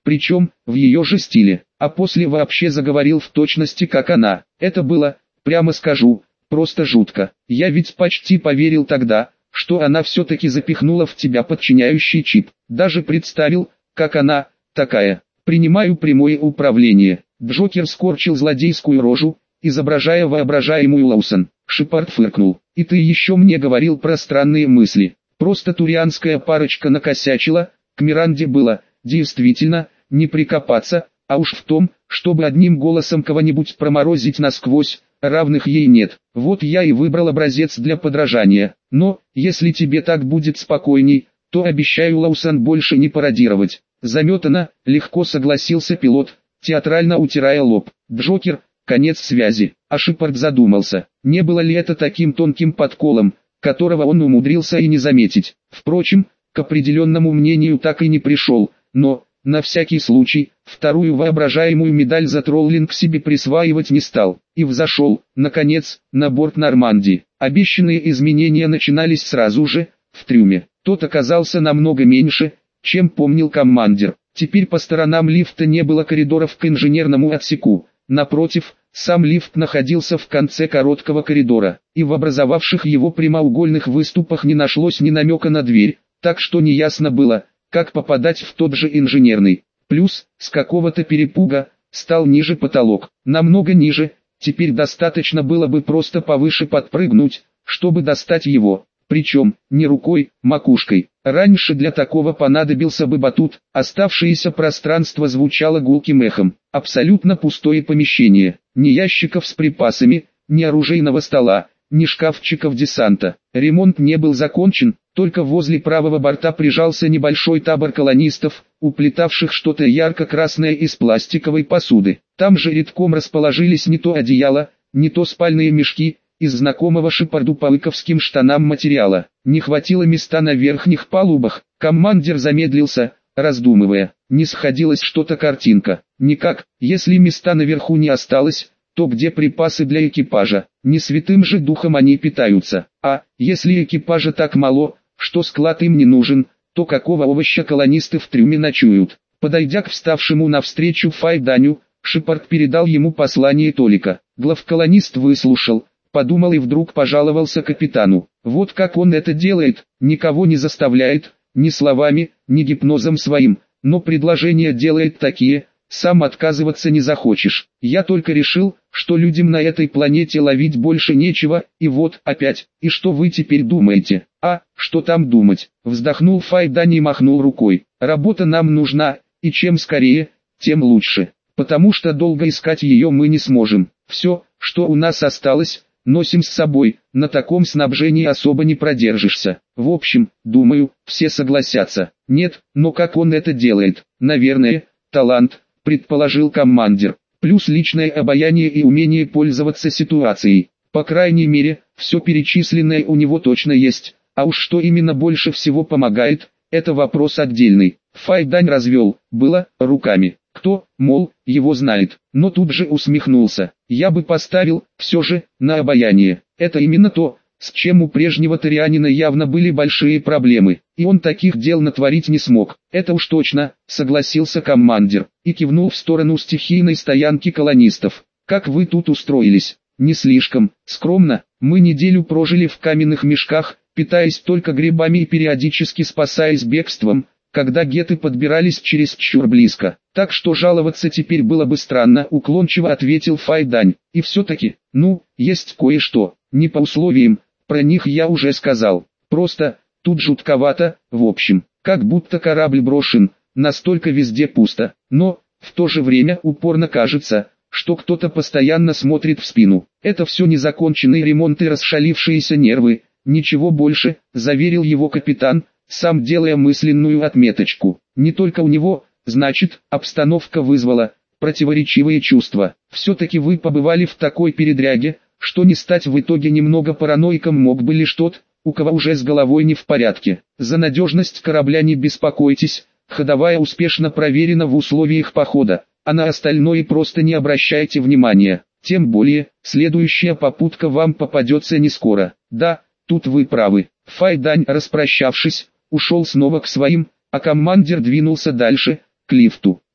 причем в ее же стиле, а после вообще заговорил в точности как она. Это было, прямо скажу, просто жутко. Я ведь почти поверил тогда, что она все-таки запихнула в тебя подчиняющий чип. Даже представил, как она, такая, принимаю прямое управление. Джокер скорчил злодейскую рожу, изображая воображаемую Лоусон. Шепард фыркнул. И ты еще мне говорил про странные мысли. Просто турианская парочка накосячила, к Миранде было, действительно, не прикопаться, а уж в том, чтобы одним голосом кого-нибудь проморозить насквозь, равных ей нет. Вот я и выбрал образец для подражания. Но, если тебе так будет спокойней, то обещаю Лоусон больше не пародировать. Заметано, легко согласился пилот, театрально утирая лоб. Джокер, конец связи. А Шепард задумался, не было ли это таким тонким подколом, которого он умудрился и не заметить. Впрочем, к определенному мнению так и не пришел, но, на всякий случай, вторую воображаемую медаль за троллинг себе присваивать не стал, и взошел, наконец, на борт Нормандии. Обещанные изменения начинались сразу же, в трюме. Тот оказался намного меньше, чем помнил командир. Теперь по сторонам лифта не было коридоров к инженерному отсеку. Напротив, сам лифт находился в конце короткого коридора, и в образовавших его прямоугольных выступах не нашлось ни намека на дверь, так что неясно было, как попадать в тот же инженерный. Плюс, с какого-то перепуга, стал ниже потолок, намного ниже, теперь достаточно было бы просто повыше подпрыгнуть, чтобы достать его. Причем, не рукой, макушкой. Раньше для такого понадобился бы батут, оставшееся пространство звучало гулким эхом. Абсолютно пустое помещение, ни ящиков с припасами, ни оружейного стола, ни шкафчиков десанта. Ремонт не был закончен, только возле правого борта прижался небольшой табор колонистов, уплетавших что-то ярко-красное из пластиковой посуды. Там же редком расположились не то одеяло, не то спальные мешки, из знакомого Шепарду по лыковским штанам материала. Не хватило места на верхних палубах. Командир замедлился, раздумывая, не сходилась что-то картинка. Никак, если места наверху не осталось, то где припасы для экипажа? Не святым же духом они питаются. А, если экипажа так мало, что склад им не нужен, то какого овоща колонисты в трюме ночуют? Подойдя к вставшему навстречу Файданю, Шепард передал ему послание Толика. Главколонист выслушал, подумал и вдруг пожаловался капитану. Вот как он это делает, никого не заставляет, ни словами, ни гипнозом своим, но предложения делает такие, сам отказываться не захочешь. Я только решил, что людям на этой планете ловить больше нечего, и вот, опять, и что вы теперь думаете? А, что там думать? Вздохнул Файдани и махнул рукой. Работа нам нужна, и чем скорее, тем лучше, потому что долго искать ее мы не сможем. Все, что у нас осталось, носим с собой, на таком снабжении особо не продержишься. В общем, думаю, все согласятся. Нет, но как он это делает? Наверное, талант, предположил командир, плюс личное обаяние и умение пользоваться ситуацией. По крайней мере, все перечисленное у него точно есть, а уж что именно больше всего помогает, это вопрос отдельный. Файдань развел, было, руками. Кто, мол, его знает, но тут же усмехнулся. Я бы поставил, все же, на обаяние. Это именно то, с чем у прежнего Торианина явно были большие проблемы, и он таких дел натворить не смог. Это уж точно, согласился командир, и кивнул в сторону стихийной стоянки колонистов. Как вы тут устроились? Не слишком скромно, мы неделю прожили в каменных мешках, питаясь только грибами и периодически спасаясь бегством, когда геты подбирались чересчур близко. Так что жаловаться теперь было бы странно, уклончиво ответил Файдань. И все-таки, ну, есть кое-что, не по условиям, про них я уже сказал. Просто, тут жутковато, в общем, как будто корабль брошен, настолько везде пусто. Но, в то же время упорно кажется, что кто-то постоянно смотрит в спину. Это все незаконченный ремонт и расшалившиеся нервы, ничего больше, заверил его капитан, сам делая мысленную отметочку. Не только у него, значит, обстановка вызвала противоречивые чувства. Все-таки вы побывали в такой передряге, что не стать в итоге немного параноиком мог бы лишь тот, у кого уже с головой не в порядке. За надежность корабля не беспокойтесь, ходовая успешно проверена в условиях похода, а на остальное просто не обращайте внимания. Тем более, следующая попутка вам попадется не скоро. Да, тут вы правы. Файдань, распрощавшись, ушел снова к своим, а командир двинулся дальше, к лифту.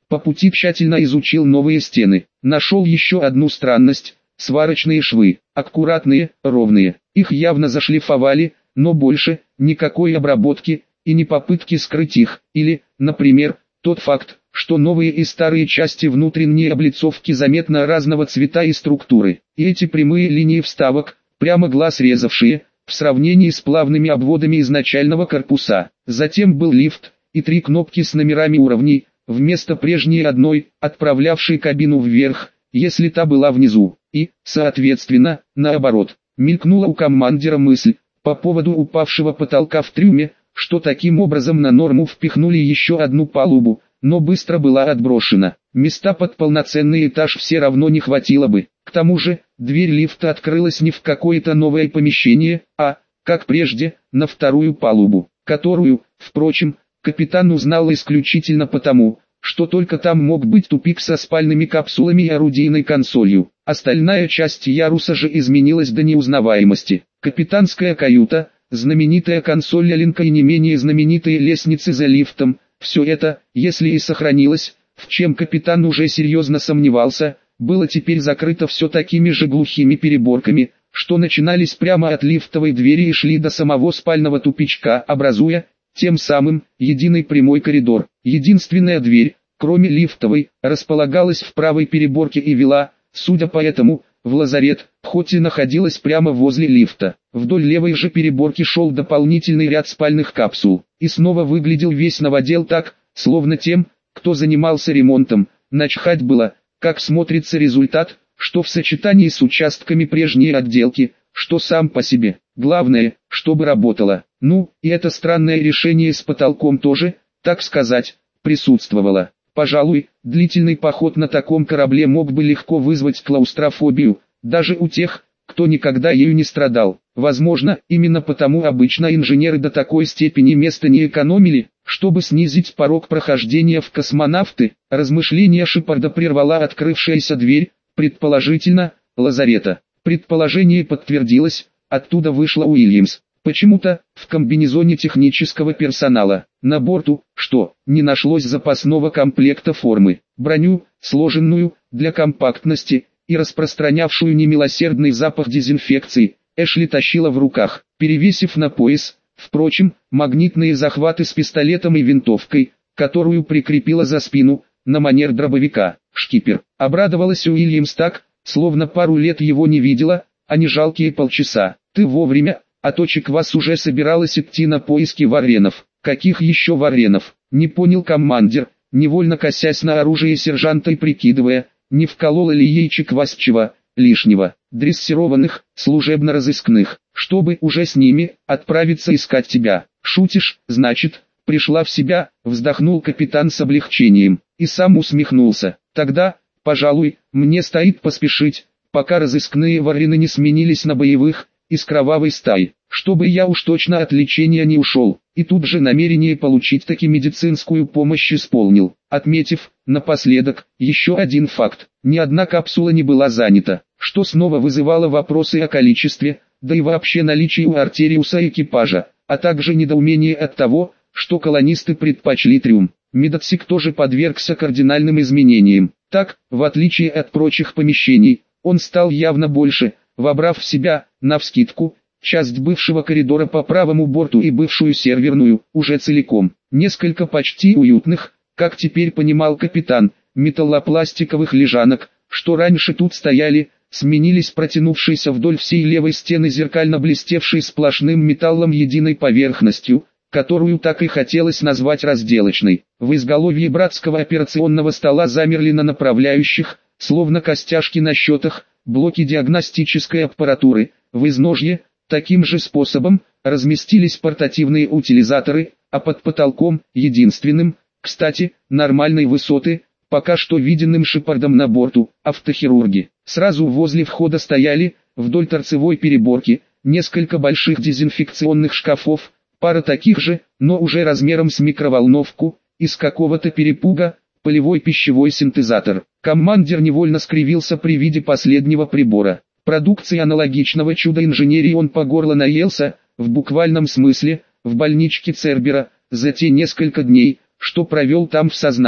По пути тщательно изучил новые стены. Нашел еще одну странность: сварочные швы, аккуратные, ровные. Их явно зашлифовали, но больше никакой обработки и ни попытки скрыть их. Или, например, тот факт, что новые и старые части внутренней облицовки заметно разного цвета и структуры. И эти прямые линии вставок, прямо глаз резавшие, в сравнении с плавными обводами изначального корпуса. Затем был лифт и три кнопки с номерами уровней, вместо прежней одной, отправлявшей кабину вверх, если та была внизу. И, соответственно, наоборот. Мелькнула у командира мысль, по поводу упавшего потолка в трюме, что таким образом на норму впихнули еще одну палубу, но быстро была отброшена. Места под полноценный этаж все равно не хватило бы. К тому же, дверь лифта открылась не в какое-то новое помещение, а, как прежде, на вторую палубу, которую, впрочем, капитан узнал исключительно потому, что только там мог быть тупик со спальными капсулами и орудийной консолью. Остальная часть яруса же изменилась до неузнаваемости. Капитанская каюта, знаменитая консоль Линка и не менее знаменитые лестницы за лифтом, все это, если и сохранилось, в чем капитан уже серьезно сомневался, было теперь закрыто все такими же глухими переборками, что начинались прямо от лифтовой двери и шли до самого спального тупичка, образуя, тем самым, единый прямой коридор. Единственная дверь, кроме лифтовой, располагалась в правой переборке и вела, судя по этому, в лазарет, хоть и находилась прямо возле лифта. Вдоль левой же переборки шел дополнительный ряд спальных капсул, и снова выглядел весь новодел так, словно тем, кто занимался ремонтом, начхать было, как смотрится результат, что в сочетании с участками прежней отделки, что сам по себе. Главное, чтобы работало. Ну, и это странное решение с потолком тоже, так сказать, присутствовало. Пожалуй, длительный поход на таком корабле мог бы легко вызвать клаустрофобию, даже у тех, кто никогда ею не страдал. Возможно, именно потому обычно инженеры до такой степени места не экономили, чтобы снизить порог прохождения в космонавты. Размышления Шепарда прервала открывшаяся дверь, предположительно, лазарета. Предположение подтвердилось, оттуда вышла Уильямс. Почему-то, в комбинезоне технического персонала. На борту, что, не нашлось запасного комплекта формы. Броню, сложенную, для компактности, и распространявшую немилосердный запах дезинфекции, Эшли тащила в руках, перевесив на пояс, впрочем, магнитные захваты с пистолетом и винтовкой, которую прикрепила за спину, на манер дробовика. Шкипер. Обрадовалась Уильямс так, словно пару лет его не видела, а не жалкие полчаса. Ты вовремя, а то Чеквас уже собиралась идти на поиски варренов. Каких еще варренов? Не понял командир, невольно косясь на оружие сержанта и прикидывая, не вколола ли ей Чеквас чего лишнего. Дрессированных, служебно-розыскных, чтобы уже с ними отправиться искать тебя. Шутишь, значит, пришла в себя, вздохнул капитан с облегчением, и сам усмехнулся. Тогда, пожалуй, мне стоит поспешить, пока разыскные варрены не сменились на боевых, из кровавой стаи, чтобы я уж точно от лечения не ушел, и тут же намерение получить таки медицинскую помощь исполнил, отметив, напоследок, еще один факт: ни одна капсула не была занята, что снова вызывало вопросы о количестве, да и вообще наличии у Артериуса экипажа, а также недоумение от того, что колонисты предпочли трюм. Медотсек тоже подвергся кардинальным изменениям. Так, в отличие от прочих помещений, он стал явно больше, вобрав в себя, навскидку, часть бывшего коридора по правому борту и бывшую серверную, уже целиком. Несколько почти уютных, как теперь понимал капитан, металлопластиковых лежанок, что раньше тут стояли, сменились протянувшейся вдоль всей левой стены зеркально блестевшей сплошным металлом единой поверхностью, которую так и хотелось назвать разделочной. В изголовье братского операционного стола замерли на направляющих, словно костяшки на счетах, блоки диагностической аппаратуры. В изножье, таким же способом, разместились портативные утилизаторы, а под потолком, единственным, кстати, нормальной высоты, пока что виденным Шепардом на борту, автохирурги. Сразу возле входа стояли, вдоль торцевой переборки, несколько больших дезинфекционных шкафов, пара таких же, но уже размером с микроволновку, из какого-то перепуга, полевой пищевой синтезатор. Командир невольно скривился при виде последнего прибора. Продукции аналогичного чуда инженерии он по горло наелся, в буквальном смысле, в больничке Цербера, за те несколько дней, что провел там в сознании.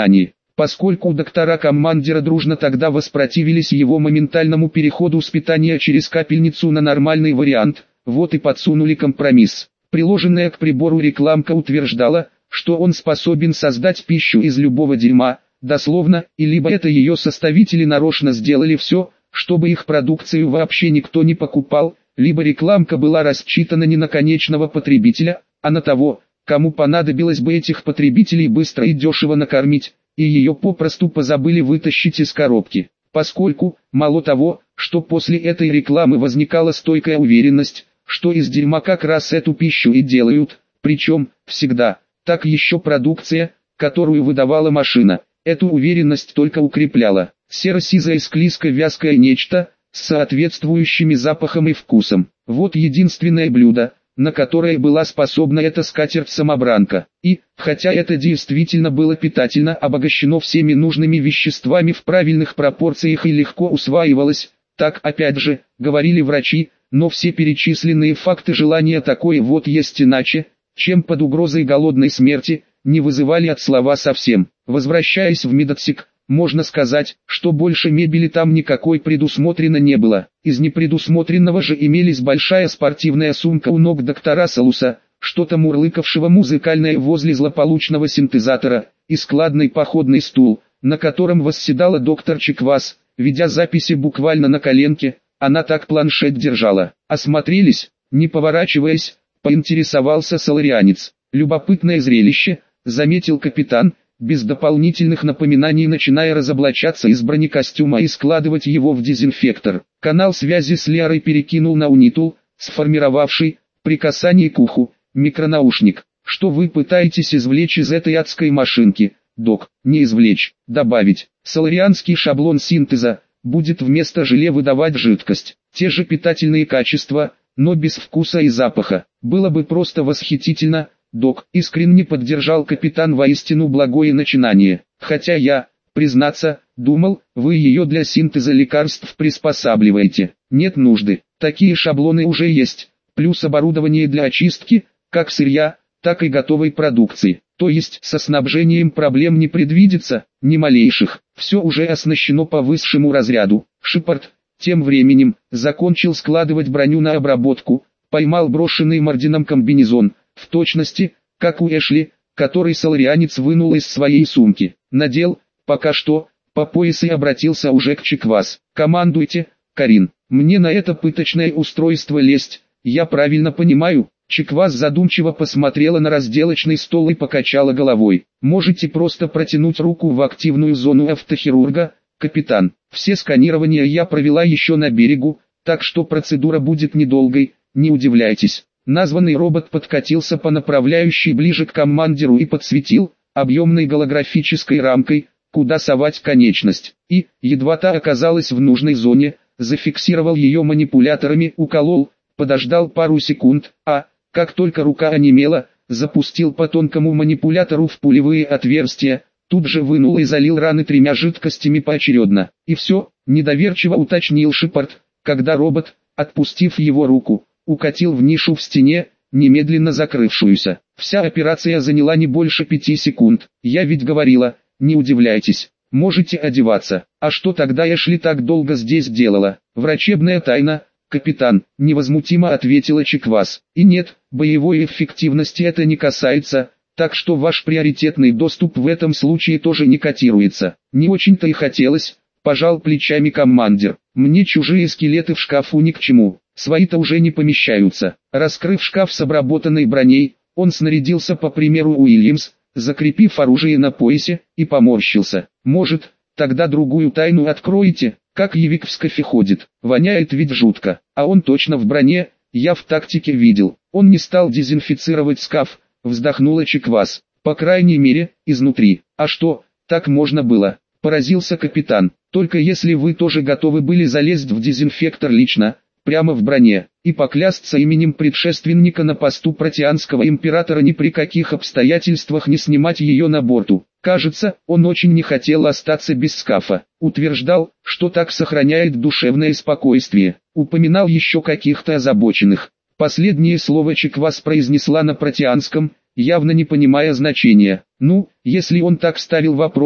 Поскольку доктора командира дружно тогда воспротивились его моментальному переходу с питания через капельницу на нормальный вариант, вот и подсунули компромисс. Приложенная к прибору рекламка утверждала, что он способен создать пищу из любого дерьма, дословно, и либо это ее составители нарочно сделали все, чтобы их продукцию вообще никто не покупал, либо рекламка была рассчитана не на конечного потребителя, а на того, кому понадобилось бы этих потребителей быстро и дешево накормить, и ее попросту позабыли вытащить из коробки. Поскольку, мало того, что после этой рекламы возникала стойкая уверенность, что из дерьма как раз эту пищу и делают, причем, всегда, так еще продукция, которую выдавала машина, эту уверенность только укрепляла. Серо-сизое склизко-вязкое нечто, с соответствующими запахом и вкусом. Вот единственное блюдо, на которое была способна эта скатерть-самобранка. И, хотя это действительно было питательно, обогащено всеми нужными веществами в правильных пропорциях и легко усваивалось, так опять же, говорили врачи, но все перечисленные факты желания такое вот есть иначе, чем под угрозой голодной смерти, не вызывали от слова совсем. Возвращаясь в медотсек, можно сказать, что больше мебели там никакой предусмотрено не было. Из непредусмотренного же имелись большая спортивная сумка у ног доктора Салуса, что-то мурлыкавшего музыкальное возле злополучного синтезатора, и складный походный стул, на котором восседала доктор Чеквас, ведя записи буквально на коленке, она так планшет держала. Осмотрелись, не поворачиваясь, поинтересовался соларианец. Любопытное зрелище, заметил капитан, без дополнительных напоминаний начиная разоблачаться из бронекостюма и складывать его в дезинфектор. Канал связи с Лерой перекинул на унитул, сформировавший, при касании к уху, микронаушник. Что вы пытаетесь извлечь из этой адской машинки, док? Не извлечь, добавить. Соларианский шаблон синтеза будет вместо желе выдавать жидкость. Те же питательные качества, но без вкуса и запаха. Было бы просто восхитительно, док, искренне поддержал капитан воистину благое начинание. Хотя я, признаться, думал, вы ее для синтеза лекарств приспосабливаете. Нет нужды, такие шаблоны уже есть, плюс оборудование для очистки, как сырья, так и готовой продукции. То есть со снабжением проблем не предвидится, ни малейших. Все уже оснащено по высшему разряду. Шепард, тем временем, закончил складывать броню на обработку, поймал брошенный Мардином комбинезон, в точности, как у Эшли, который соларианец вынул из своей сумки. Надел, пока что, по пояс и обратился уже к Чеквас. «Командуйте, Карин, мне на это пыточное устройство лезть, я правильно понимаю?» Чеквас задумчиво посмотрела на разделочный стол и покачала головой. «Можете просто протянуть руку в активную зону автохирурга, капитан. Все сканирования я провела еще на берегу, так что процедура будет недолгой, не удивляйтесь». Названный робот подкатился по направляющей ближе к командиру и подсветил, объемной голографической рамкой, куда совать конечность. И, едва та оказалась в нужной зоне, зафиксировал ее манипуляторами, уколол, подождал пару секунд, а, как только рука онемела, запустил по тонкому манипулятору в пулевые отверстия, тут же вынул и залил раны тремя жидкостями поочередно. И все, недоверчиво уточнил Шепард, когда робот, отпустив его руку, укатил в нишу в стене, немедленно закрывшуюся. Вся операция заняла не больше пяти секунд. Я ведь говорила, не удивляйтесь, можете одеваться. А что тогда Эшли так долго здесь делала? Врачебная тайна, капитан, невозмутимо ответила Чеквас. И нет, боевой эффективности это не касается, так что ваш приоритетный доступ в этом случае тоже не котируется. Не очень-то и хотелось, пожал плечами командир. Мне чужие скелеты в шкафу ни к чему. Свои-то уже не помещаются. Раскрыв шкаф с обработанной броней, он снарядился по примеру Уильямс, закрепив оружие на поясе, и поморщился. Может, тогда другую тайну откроете, как Евик в скафе ходит. Воняет ведь жутко, а он точно в броне, я в тактике видел. Он не стал дезинфицировать скаф, вздохнула Чеквас. По крайней мере, изнутри. А что, так можно было? Поразился капитан. Только если вы тоже готовы были залезть в дезинфектор лично, прямо в броне, и поклясться именем предшественника на посту протеанского императора ни при каких обстоятельствах не снимать ее на борту. Кажется, он очень не хотел остаться без скафа. Утверждал, что так сохраняет душевное спокойствие. Упоминал еще каких-то озабоченных. Последнее слово Чеквас произнесла на протеанском, явно не понимая значения. Ну, если он так ставил вопрос,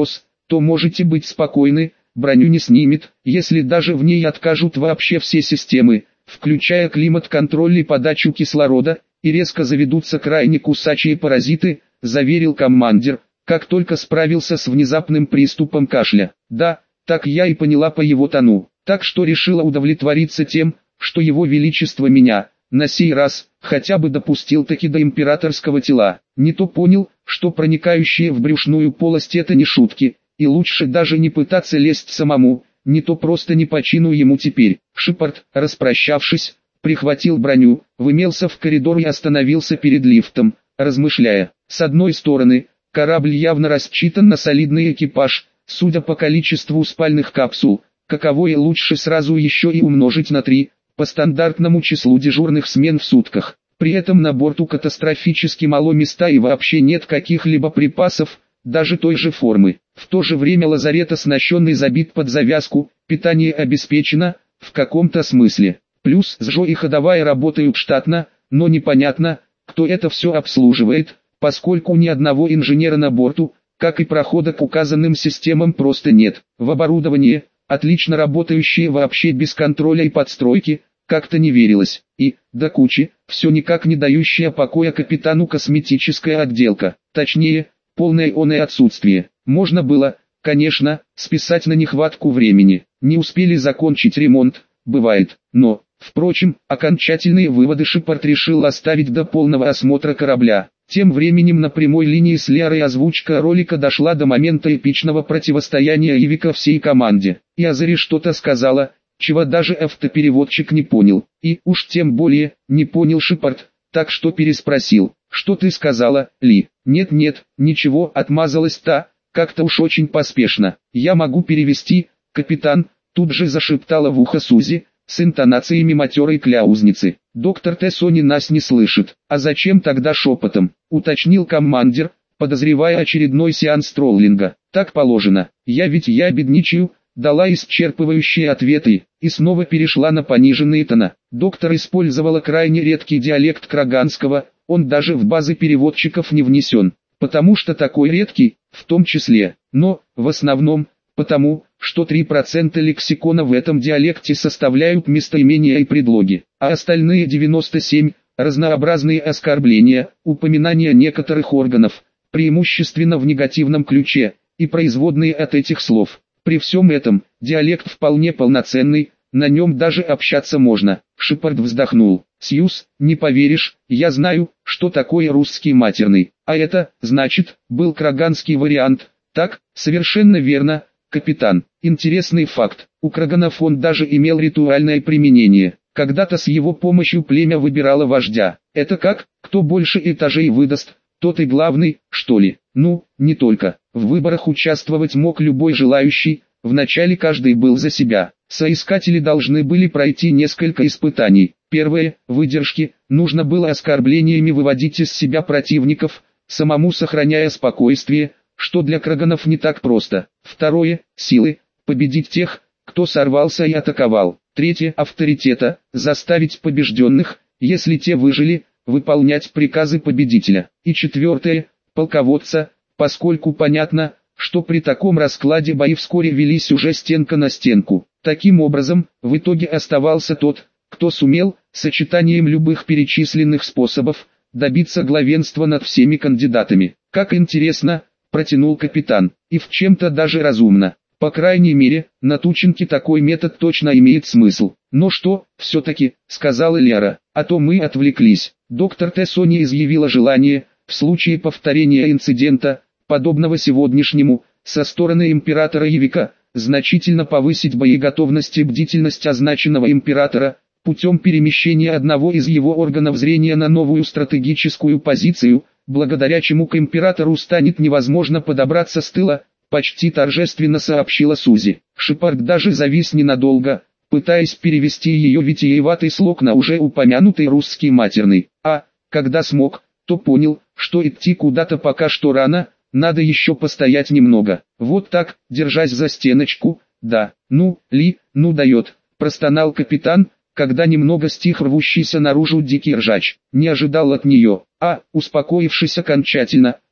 то можете быть спокойны, броню не снимет, если даже в ней откажут вообще все системы, включая климат-контроль и подачу кислорода, и резко заведутся крайне кусачие паразиты, заверил командир, как только справился с внезапным приступом кашля. Да, так я и поняла по его тону, так что решила удовлетвориться тем, что его величество меня, на сей раз, хотя бы допустил таки до императорского тела. Не то понял, что проникающие в брюшную полость это не шутки, и лучше даже не пытаться лезть самому, не то просто не по чину ему теперь. Шепард, распрощавшись, прихватил броню, вымелся в коридор и остановился перед лифтом, размышляя. С одной стороны, корабль явно рассчитан на солидный экипаж, судя по количеству спальных капсул, каковое лучше сразу еще и умножить на три, по стандартному числу дежурных смен в сутках. При этом на борту катастрофически мало места и вообще нет каких-либо припасов, даже той же формы. В то же время лазарет оснащенный забит под завязку, питание обеспечено, в каком-то смысле. Плюс СЖО и ходовая работают штатно, но непонятно, кто это все обслуживает, поскольку ни одного инженера на борту, как и прохода к указанным системам просто нет. В оборудование, отлично работающее вообще без контроля и подстройки, как-то не верилось. И, до кучи, все никак не дающая покоя капитану косметическая отделка. Точнее, полное оное отсутствие. Можно было, конечно, списать на нехватку времени. Не успели закончить ремонт, бывает. Но, впрочем, окончательные выводы Шепард решил оставить до полного осмотра корабля. Тем временем на прямой линии с Лерой озвучка ролика дошла до момента эпичного противостояния Ивика всей команде. И Азери что-то сказала, чего даже автопереводчик не понял. И уж тем более, не понял Шепард, так что переспросил. «Что ты сказала, Ли?» «Нет-нет, ничего», отмазалась та, как-то уж очень поспешно. «Я могу перевести, капитан», тут же зашептала в ухо Сузи, с интонациями матерой кляузницы. «Доктор Тессони нас не слышит». «А зачем тогда шепотом?» уточнил командир, подозревая очередной сеанс троллинга. «Так положено. Я ведь я бедничаю», дала исчерпывающие ответы, и снова перешла на пониженный тон. Доктор использовала крайне редкий диалект краганского, он даже в базы переводчиков не внесен, потому что такой редкий, в том числе, но, в основном, потому, что три процента лексикона в этом диалекте составляют местоимения и предлоги, а остальные девяносто семь процентов – разнообразные оскорбления, упоминания некоторых органов, преимущественно в негативном ключе, и производные от этих слов. При всем этом, диалект вполне полноценный, на нем даже общаться можно. Шепард вздохнул. «Сьюз, не поверишь, я знаю, что такое русский матерный. А это, значит, был краганский вариант. Так, совершенно верно, капитан. Интересный факт. У краганов он даже имел ритуальное применение. Когда-то с его помощью племя выбирало вождя. Это как, кто больше этажей выдаст, тот и главный, что ли? Ну, не только. В выборах участвовать мог любой желающий, вначале каждый был за себя. Соискатели должны были пройти несколько испытаний. Первое – выдержки, нужно было оскорблениями выводить из себя противников, самому сохраняя спокойствие, что для краганов не так просто. Второе – силы, победить тех, кто сорвался и атаковал. Третье – авторитета, заставить побежденных, если те выжили, выполнять приказы победителя. И четвертое – полководца, поскольку понятно, что при таком раскладе бои вскоре велись уже стенка на стенку. Таким образом, в итоге оставался тот, кто сумел, сочетанием любых перечисленных способов, добиться главенства над всеми кандидатами. «Как интересно», – протянул капитан, – «и в чем-то даже разумно. По крайней мере, на Тучинке такой метод точно имеет смысл». «Но что, все-таки», – сказала Лера, – «а то мы отвлеклись». Доктор Тессони изъявила желание, в случае повторения инцидента, подобного сегодняшнему, со стороны императора Ивика, значительно повысить боеготовность и бдительность означенного императора, путем перемещения одного из его органов зрения на новую стратегическую позицию, благодаря чему к императору станет невозможно подобраться с тыла, почти торжественно сообщила Сузи. Шепард даже завис ненадолго, пытаясь перевести ее витиеватый слог на уже упомянутый русский матерный, а, когда смог, то понял, что идти куда-то пока что рано, надо еще постоять немного. Вот так, держась за стеночку, да, ну, Ли, ну дает, простонал капитан, когда немного стих рвущийся наружу дикий ржач. Не ожидал от нее, а, успокоившись окончательно,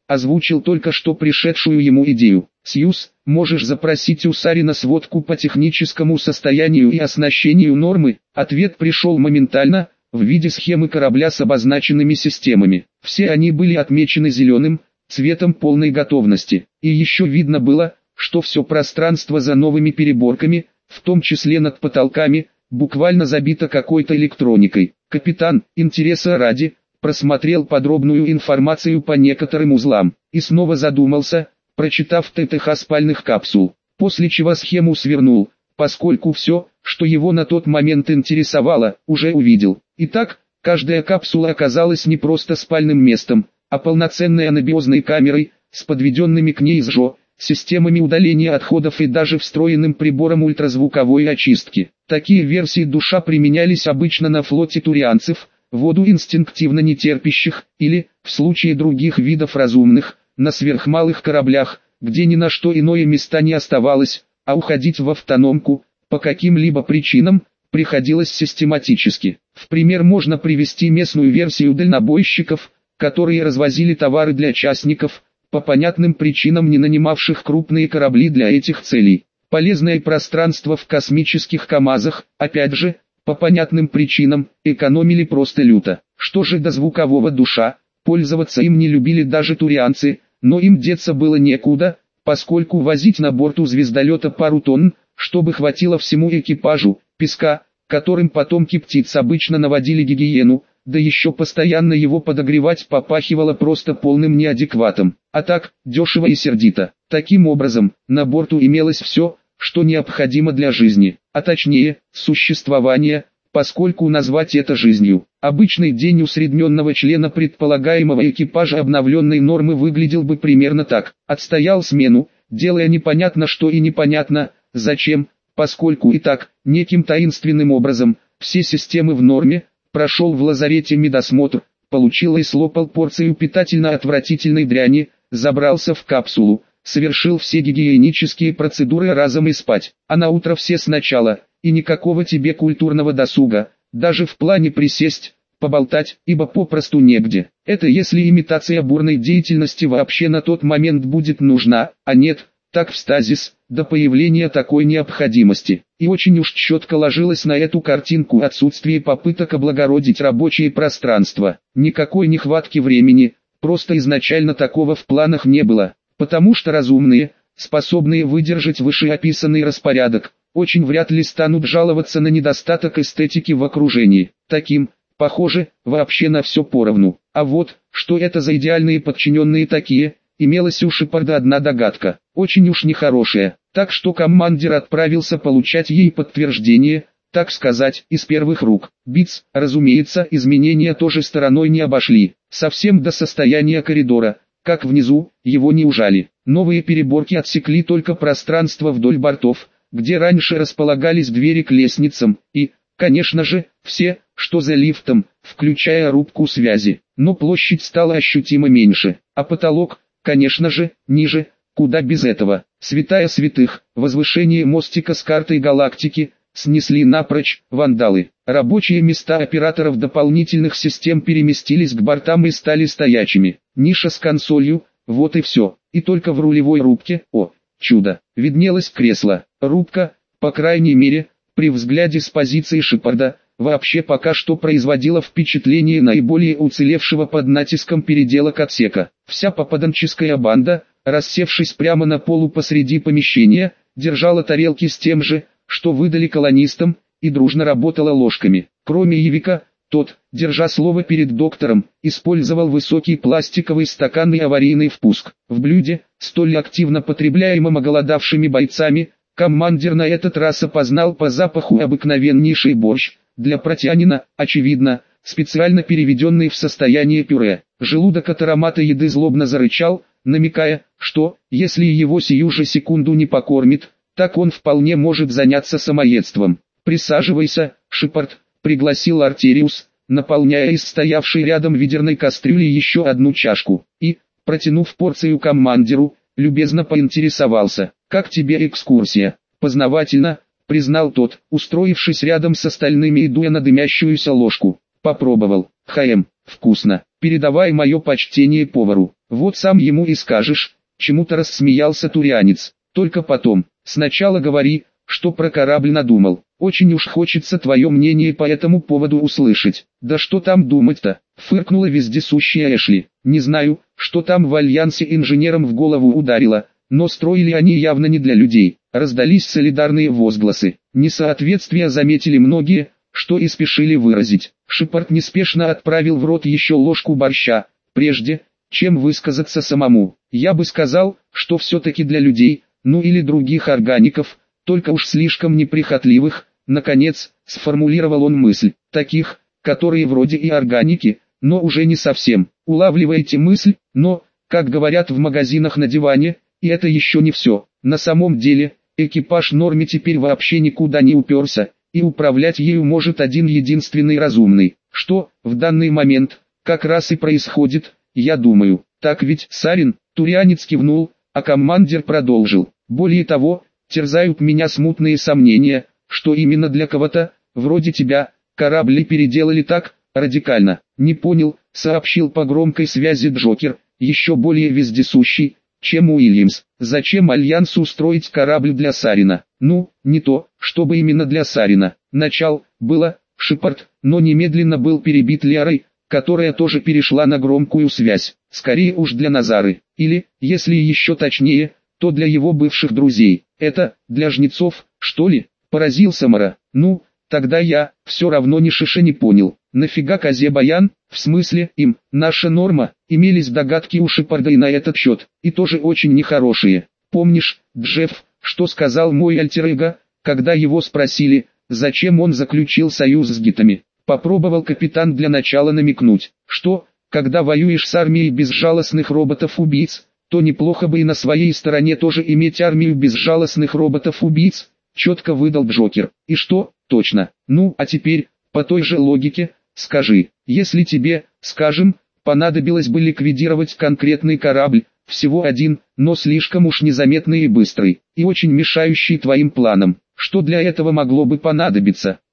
озвучил только что пришедшую ему идею. «Сьюз, можешь запросить у Сарина сводку по техническому состоянию и оснащению нормы?» Ответ пришел моментально, в виде схемы корабля с обозначенными системами. Все они были отмечены зеленым, цветом полной готовности. И еще видно было, что все пространство за новыми переборками, в том числе над потолками, буквально забито какой-то электроникой. Капитан, интереса ради, просмотрел подробную информацию по некоторым узлам, и снова задумался, прочитав ТТХ спальных капсул, после чего схему свернул, поскольку все, что его на тот момент интересовало, уже увидел. Итак, каждая капсула оказалась не просто спальным местом, а полноценной анабиозной камерой, с подведенными к ней СЖО, системами удаления отходов и даже встроенным прибором ультразвуковой очистки. Такие версии душа применялись обычно на флоте турианцев, воду инстинктивно нетерпящих, или, в случае других видов разумных, на сверхмалых кораблях, где ни на что иное места не оставалось, а уходить в автономку, по каким-либо причинам, приходилось систематически. В пример можно привести местную версию дальнобойщиков, которые развозили товары для частников, по понятным причинам не нанимавших крупные корабли для этих целей. Полезное пространство в космических КАМАЗах, опять же, по понятным причинам, экономили просто люто. Что же до звукового душа, пользоваться им не любили даже турианцы, но им деться было некуда, поскольку возить на борту звездолета пару тонн, чтобы хватило всему экипажу, песка, которым потомки птиц обычно наводили гигиену, да еще постоянно его подогревать попахивало просто полным неадекватом. А так, дешево и сердито. Таким образом, на борту имелось все, что необходимо для жизни, а точнее, существования, поскольку назвать это жизнью. Обычный день усредненного члена предполагаемого экипажа обновленной нормы выглядел бы примерно так. Отстоял смену, делая непонятно что и непонятно, зачем, поскольку и так, неким таинственным образом, все системы в норме, прошел в лазарете медосмотр, получил и слопал порцию питательно-отвратительной дряни, забрался в капсулу, совершил все гигиенические процедуры разом и спать. А на утро все сначала, и никакого тебе культурного досуга, даже в плане присесть, поболтать, ибо попросту негде. Это если имитация бурной деятельности вообще на тот момент будет нужна, а нет, так в стазис, до появления такой необходимости. И очень уж четко ложилось на эту картинку отсутствие попыток облагородить рабочее пространство. Никакой нехватки времени, просто изначально такого в планах не было, потому что разумные, способные выдержать вышеописанный распорядок, очень вряд ли станут жаловаться на недостаток эстетики в окружении. Таким, похоже, вообще на все поровну. А вот, что это за идеальные подчиненные такие, имелась у Шепарда одна догадка, очень уж нехорошая, так что командир отправился получать ей подтверждение, так сказать, из первых рук. Биц, разумеется, изменения тоже стороной не обошли, совсем до состояния коридора, как внизу, его не ужали. Новые переборки отсекли только пространство вдоль бортов, где раньше располагались двери к лестницам, и, конечно же, все, что за лифтом, включая рубку связи. Но площадь стала ощутимо меньше, а потолок, конечно же, ниже, куда без этого. Святая святых, возвышение мостика с картой галактики, снесли напрочь вандалы. Рабочие места операторов дополнительных систем переместились к бортам и стали стоячими. Ниша с консолью, вот и все. И только в рулевой рубке, о, чудо, виднелось кресло. Рубка, по крайней мере, при взгляде с позиции Шепарда, вообще пока что производила впечатление наиболее уцелевшего под натиском переделок отсека. Вся попаданческая банда, рассевшись прямо на полу посреди помещения, держала тарелки с тем же, что выдали колонистам, и дружно работала ложками. Кроме Явика, тот, держа слово перед доктором, использовал высокий пластиковый стакан и аварийный впуск. В блюде, столь активно потребляемом оголодавшими бойцами, командир на этот раз опознал по запаху обыкновеннейший борщ, для протянина, очевидно, специально переведенный в состояние пюре. Желудок от аромата еды злобно зарычал, намекая, что, если его сию же секунду не покормит, так он вполне может заняться самоедством. «Присаживайся, Шепард», — пригласил Артериус, наполняя из стоявшей рядом ведерной кастрюли еще одну чашку, и, протянув порцию командиру, любезно поинтересовался: «Как тебе экскурсия?» «Познавательно», — признал тот, устроившись рядом с остальными и дуя на дымящуюся ложку. «Попробовал. Хаем, вкусно. Передавай мое почтение повару». Вот сам ему и скажешь, чему-то рассмеялся турианец. Только потом, сначала говори, что про корабль надумал. Очень уж хочется твое мнение по этому поводу услышать. Да что там думать-то, фыркнула вездесущая Эшли. Не знаю, что там в Альянсе инженерам в голову ударило, но строили они явно не для людей. Раздались солидарные возгласы. Несоответствия заметили многие, что и спешили выразить. Шепард неспешно отправил в рот еще ложку борща, прежде, чем высказаться самому. Я бы сказал, что все-таки для людей, ну или других органиков, только уж слишком неприхотливых. Наконец, сформулировал он мысль, таких, которые вроде и органики, но уже не совсем. Улавливаете мысль, но, как говорят в магазинах на диване, и это еще не все. На самом деле, экипаж Норме теперь вообще никуда не уперся, и управлять ею может один единственный разумный. Что, в данный момент, как раз и происходит, я думаю. Так ведь, Сарин? Турианец кивнул, а командир продолжил. Более того, терзают меня смутные сомнения, что именно для кого-то, вроде тебя, корабли переделали так, радикально. Не понял, сообщил по громкой связи Джокер, еще более вездесущий, чем Уильямс. Зачем Альянсу устроить корабль для Сарина? Ну, не то, чтобы именно для Сарина. Начал, было, Шепард, но немедленно был перебит Лиарой, которая тоже перешла на громкую связь. Скорее уж для Назары, или, если еще точнее, то для его бывших друзей. Это, для жнецов, что ли? Поразился Мара. Ну, тогда я, все равно ни шиша не понял. Нафига козе баян? В смысле, им, наша норма, имелись догадки у Шепарда и на этот счет, и тоже очень нехорошие. Помнишь, Джефф, что сказал мой альтер-эго, когда его спросили, зачем он заключил союз с гитами? Попробовал капитан для начала намекнуть, что, когда воюешь с армией безжалостных роботов-убийц, то неплохо бы и на своей стороне тоже иметь армию безжалостных роботов-убийц, четко выдал Джокер. И что, точно, ну а теперь, по той же логике, скажи, если тебе, скажем, понадобилось бы ликвидировать конкретный корабль, всего один, но слишком уж незаметный и быстрый, и очень мешающий твоим планам, что для этого могло бы понадобиться?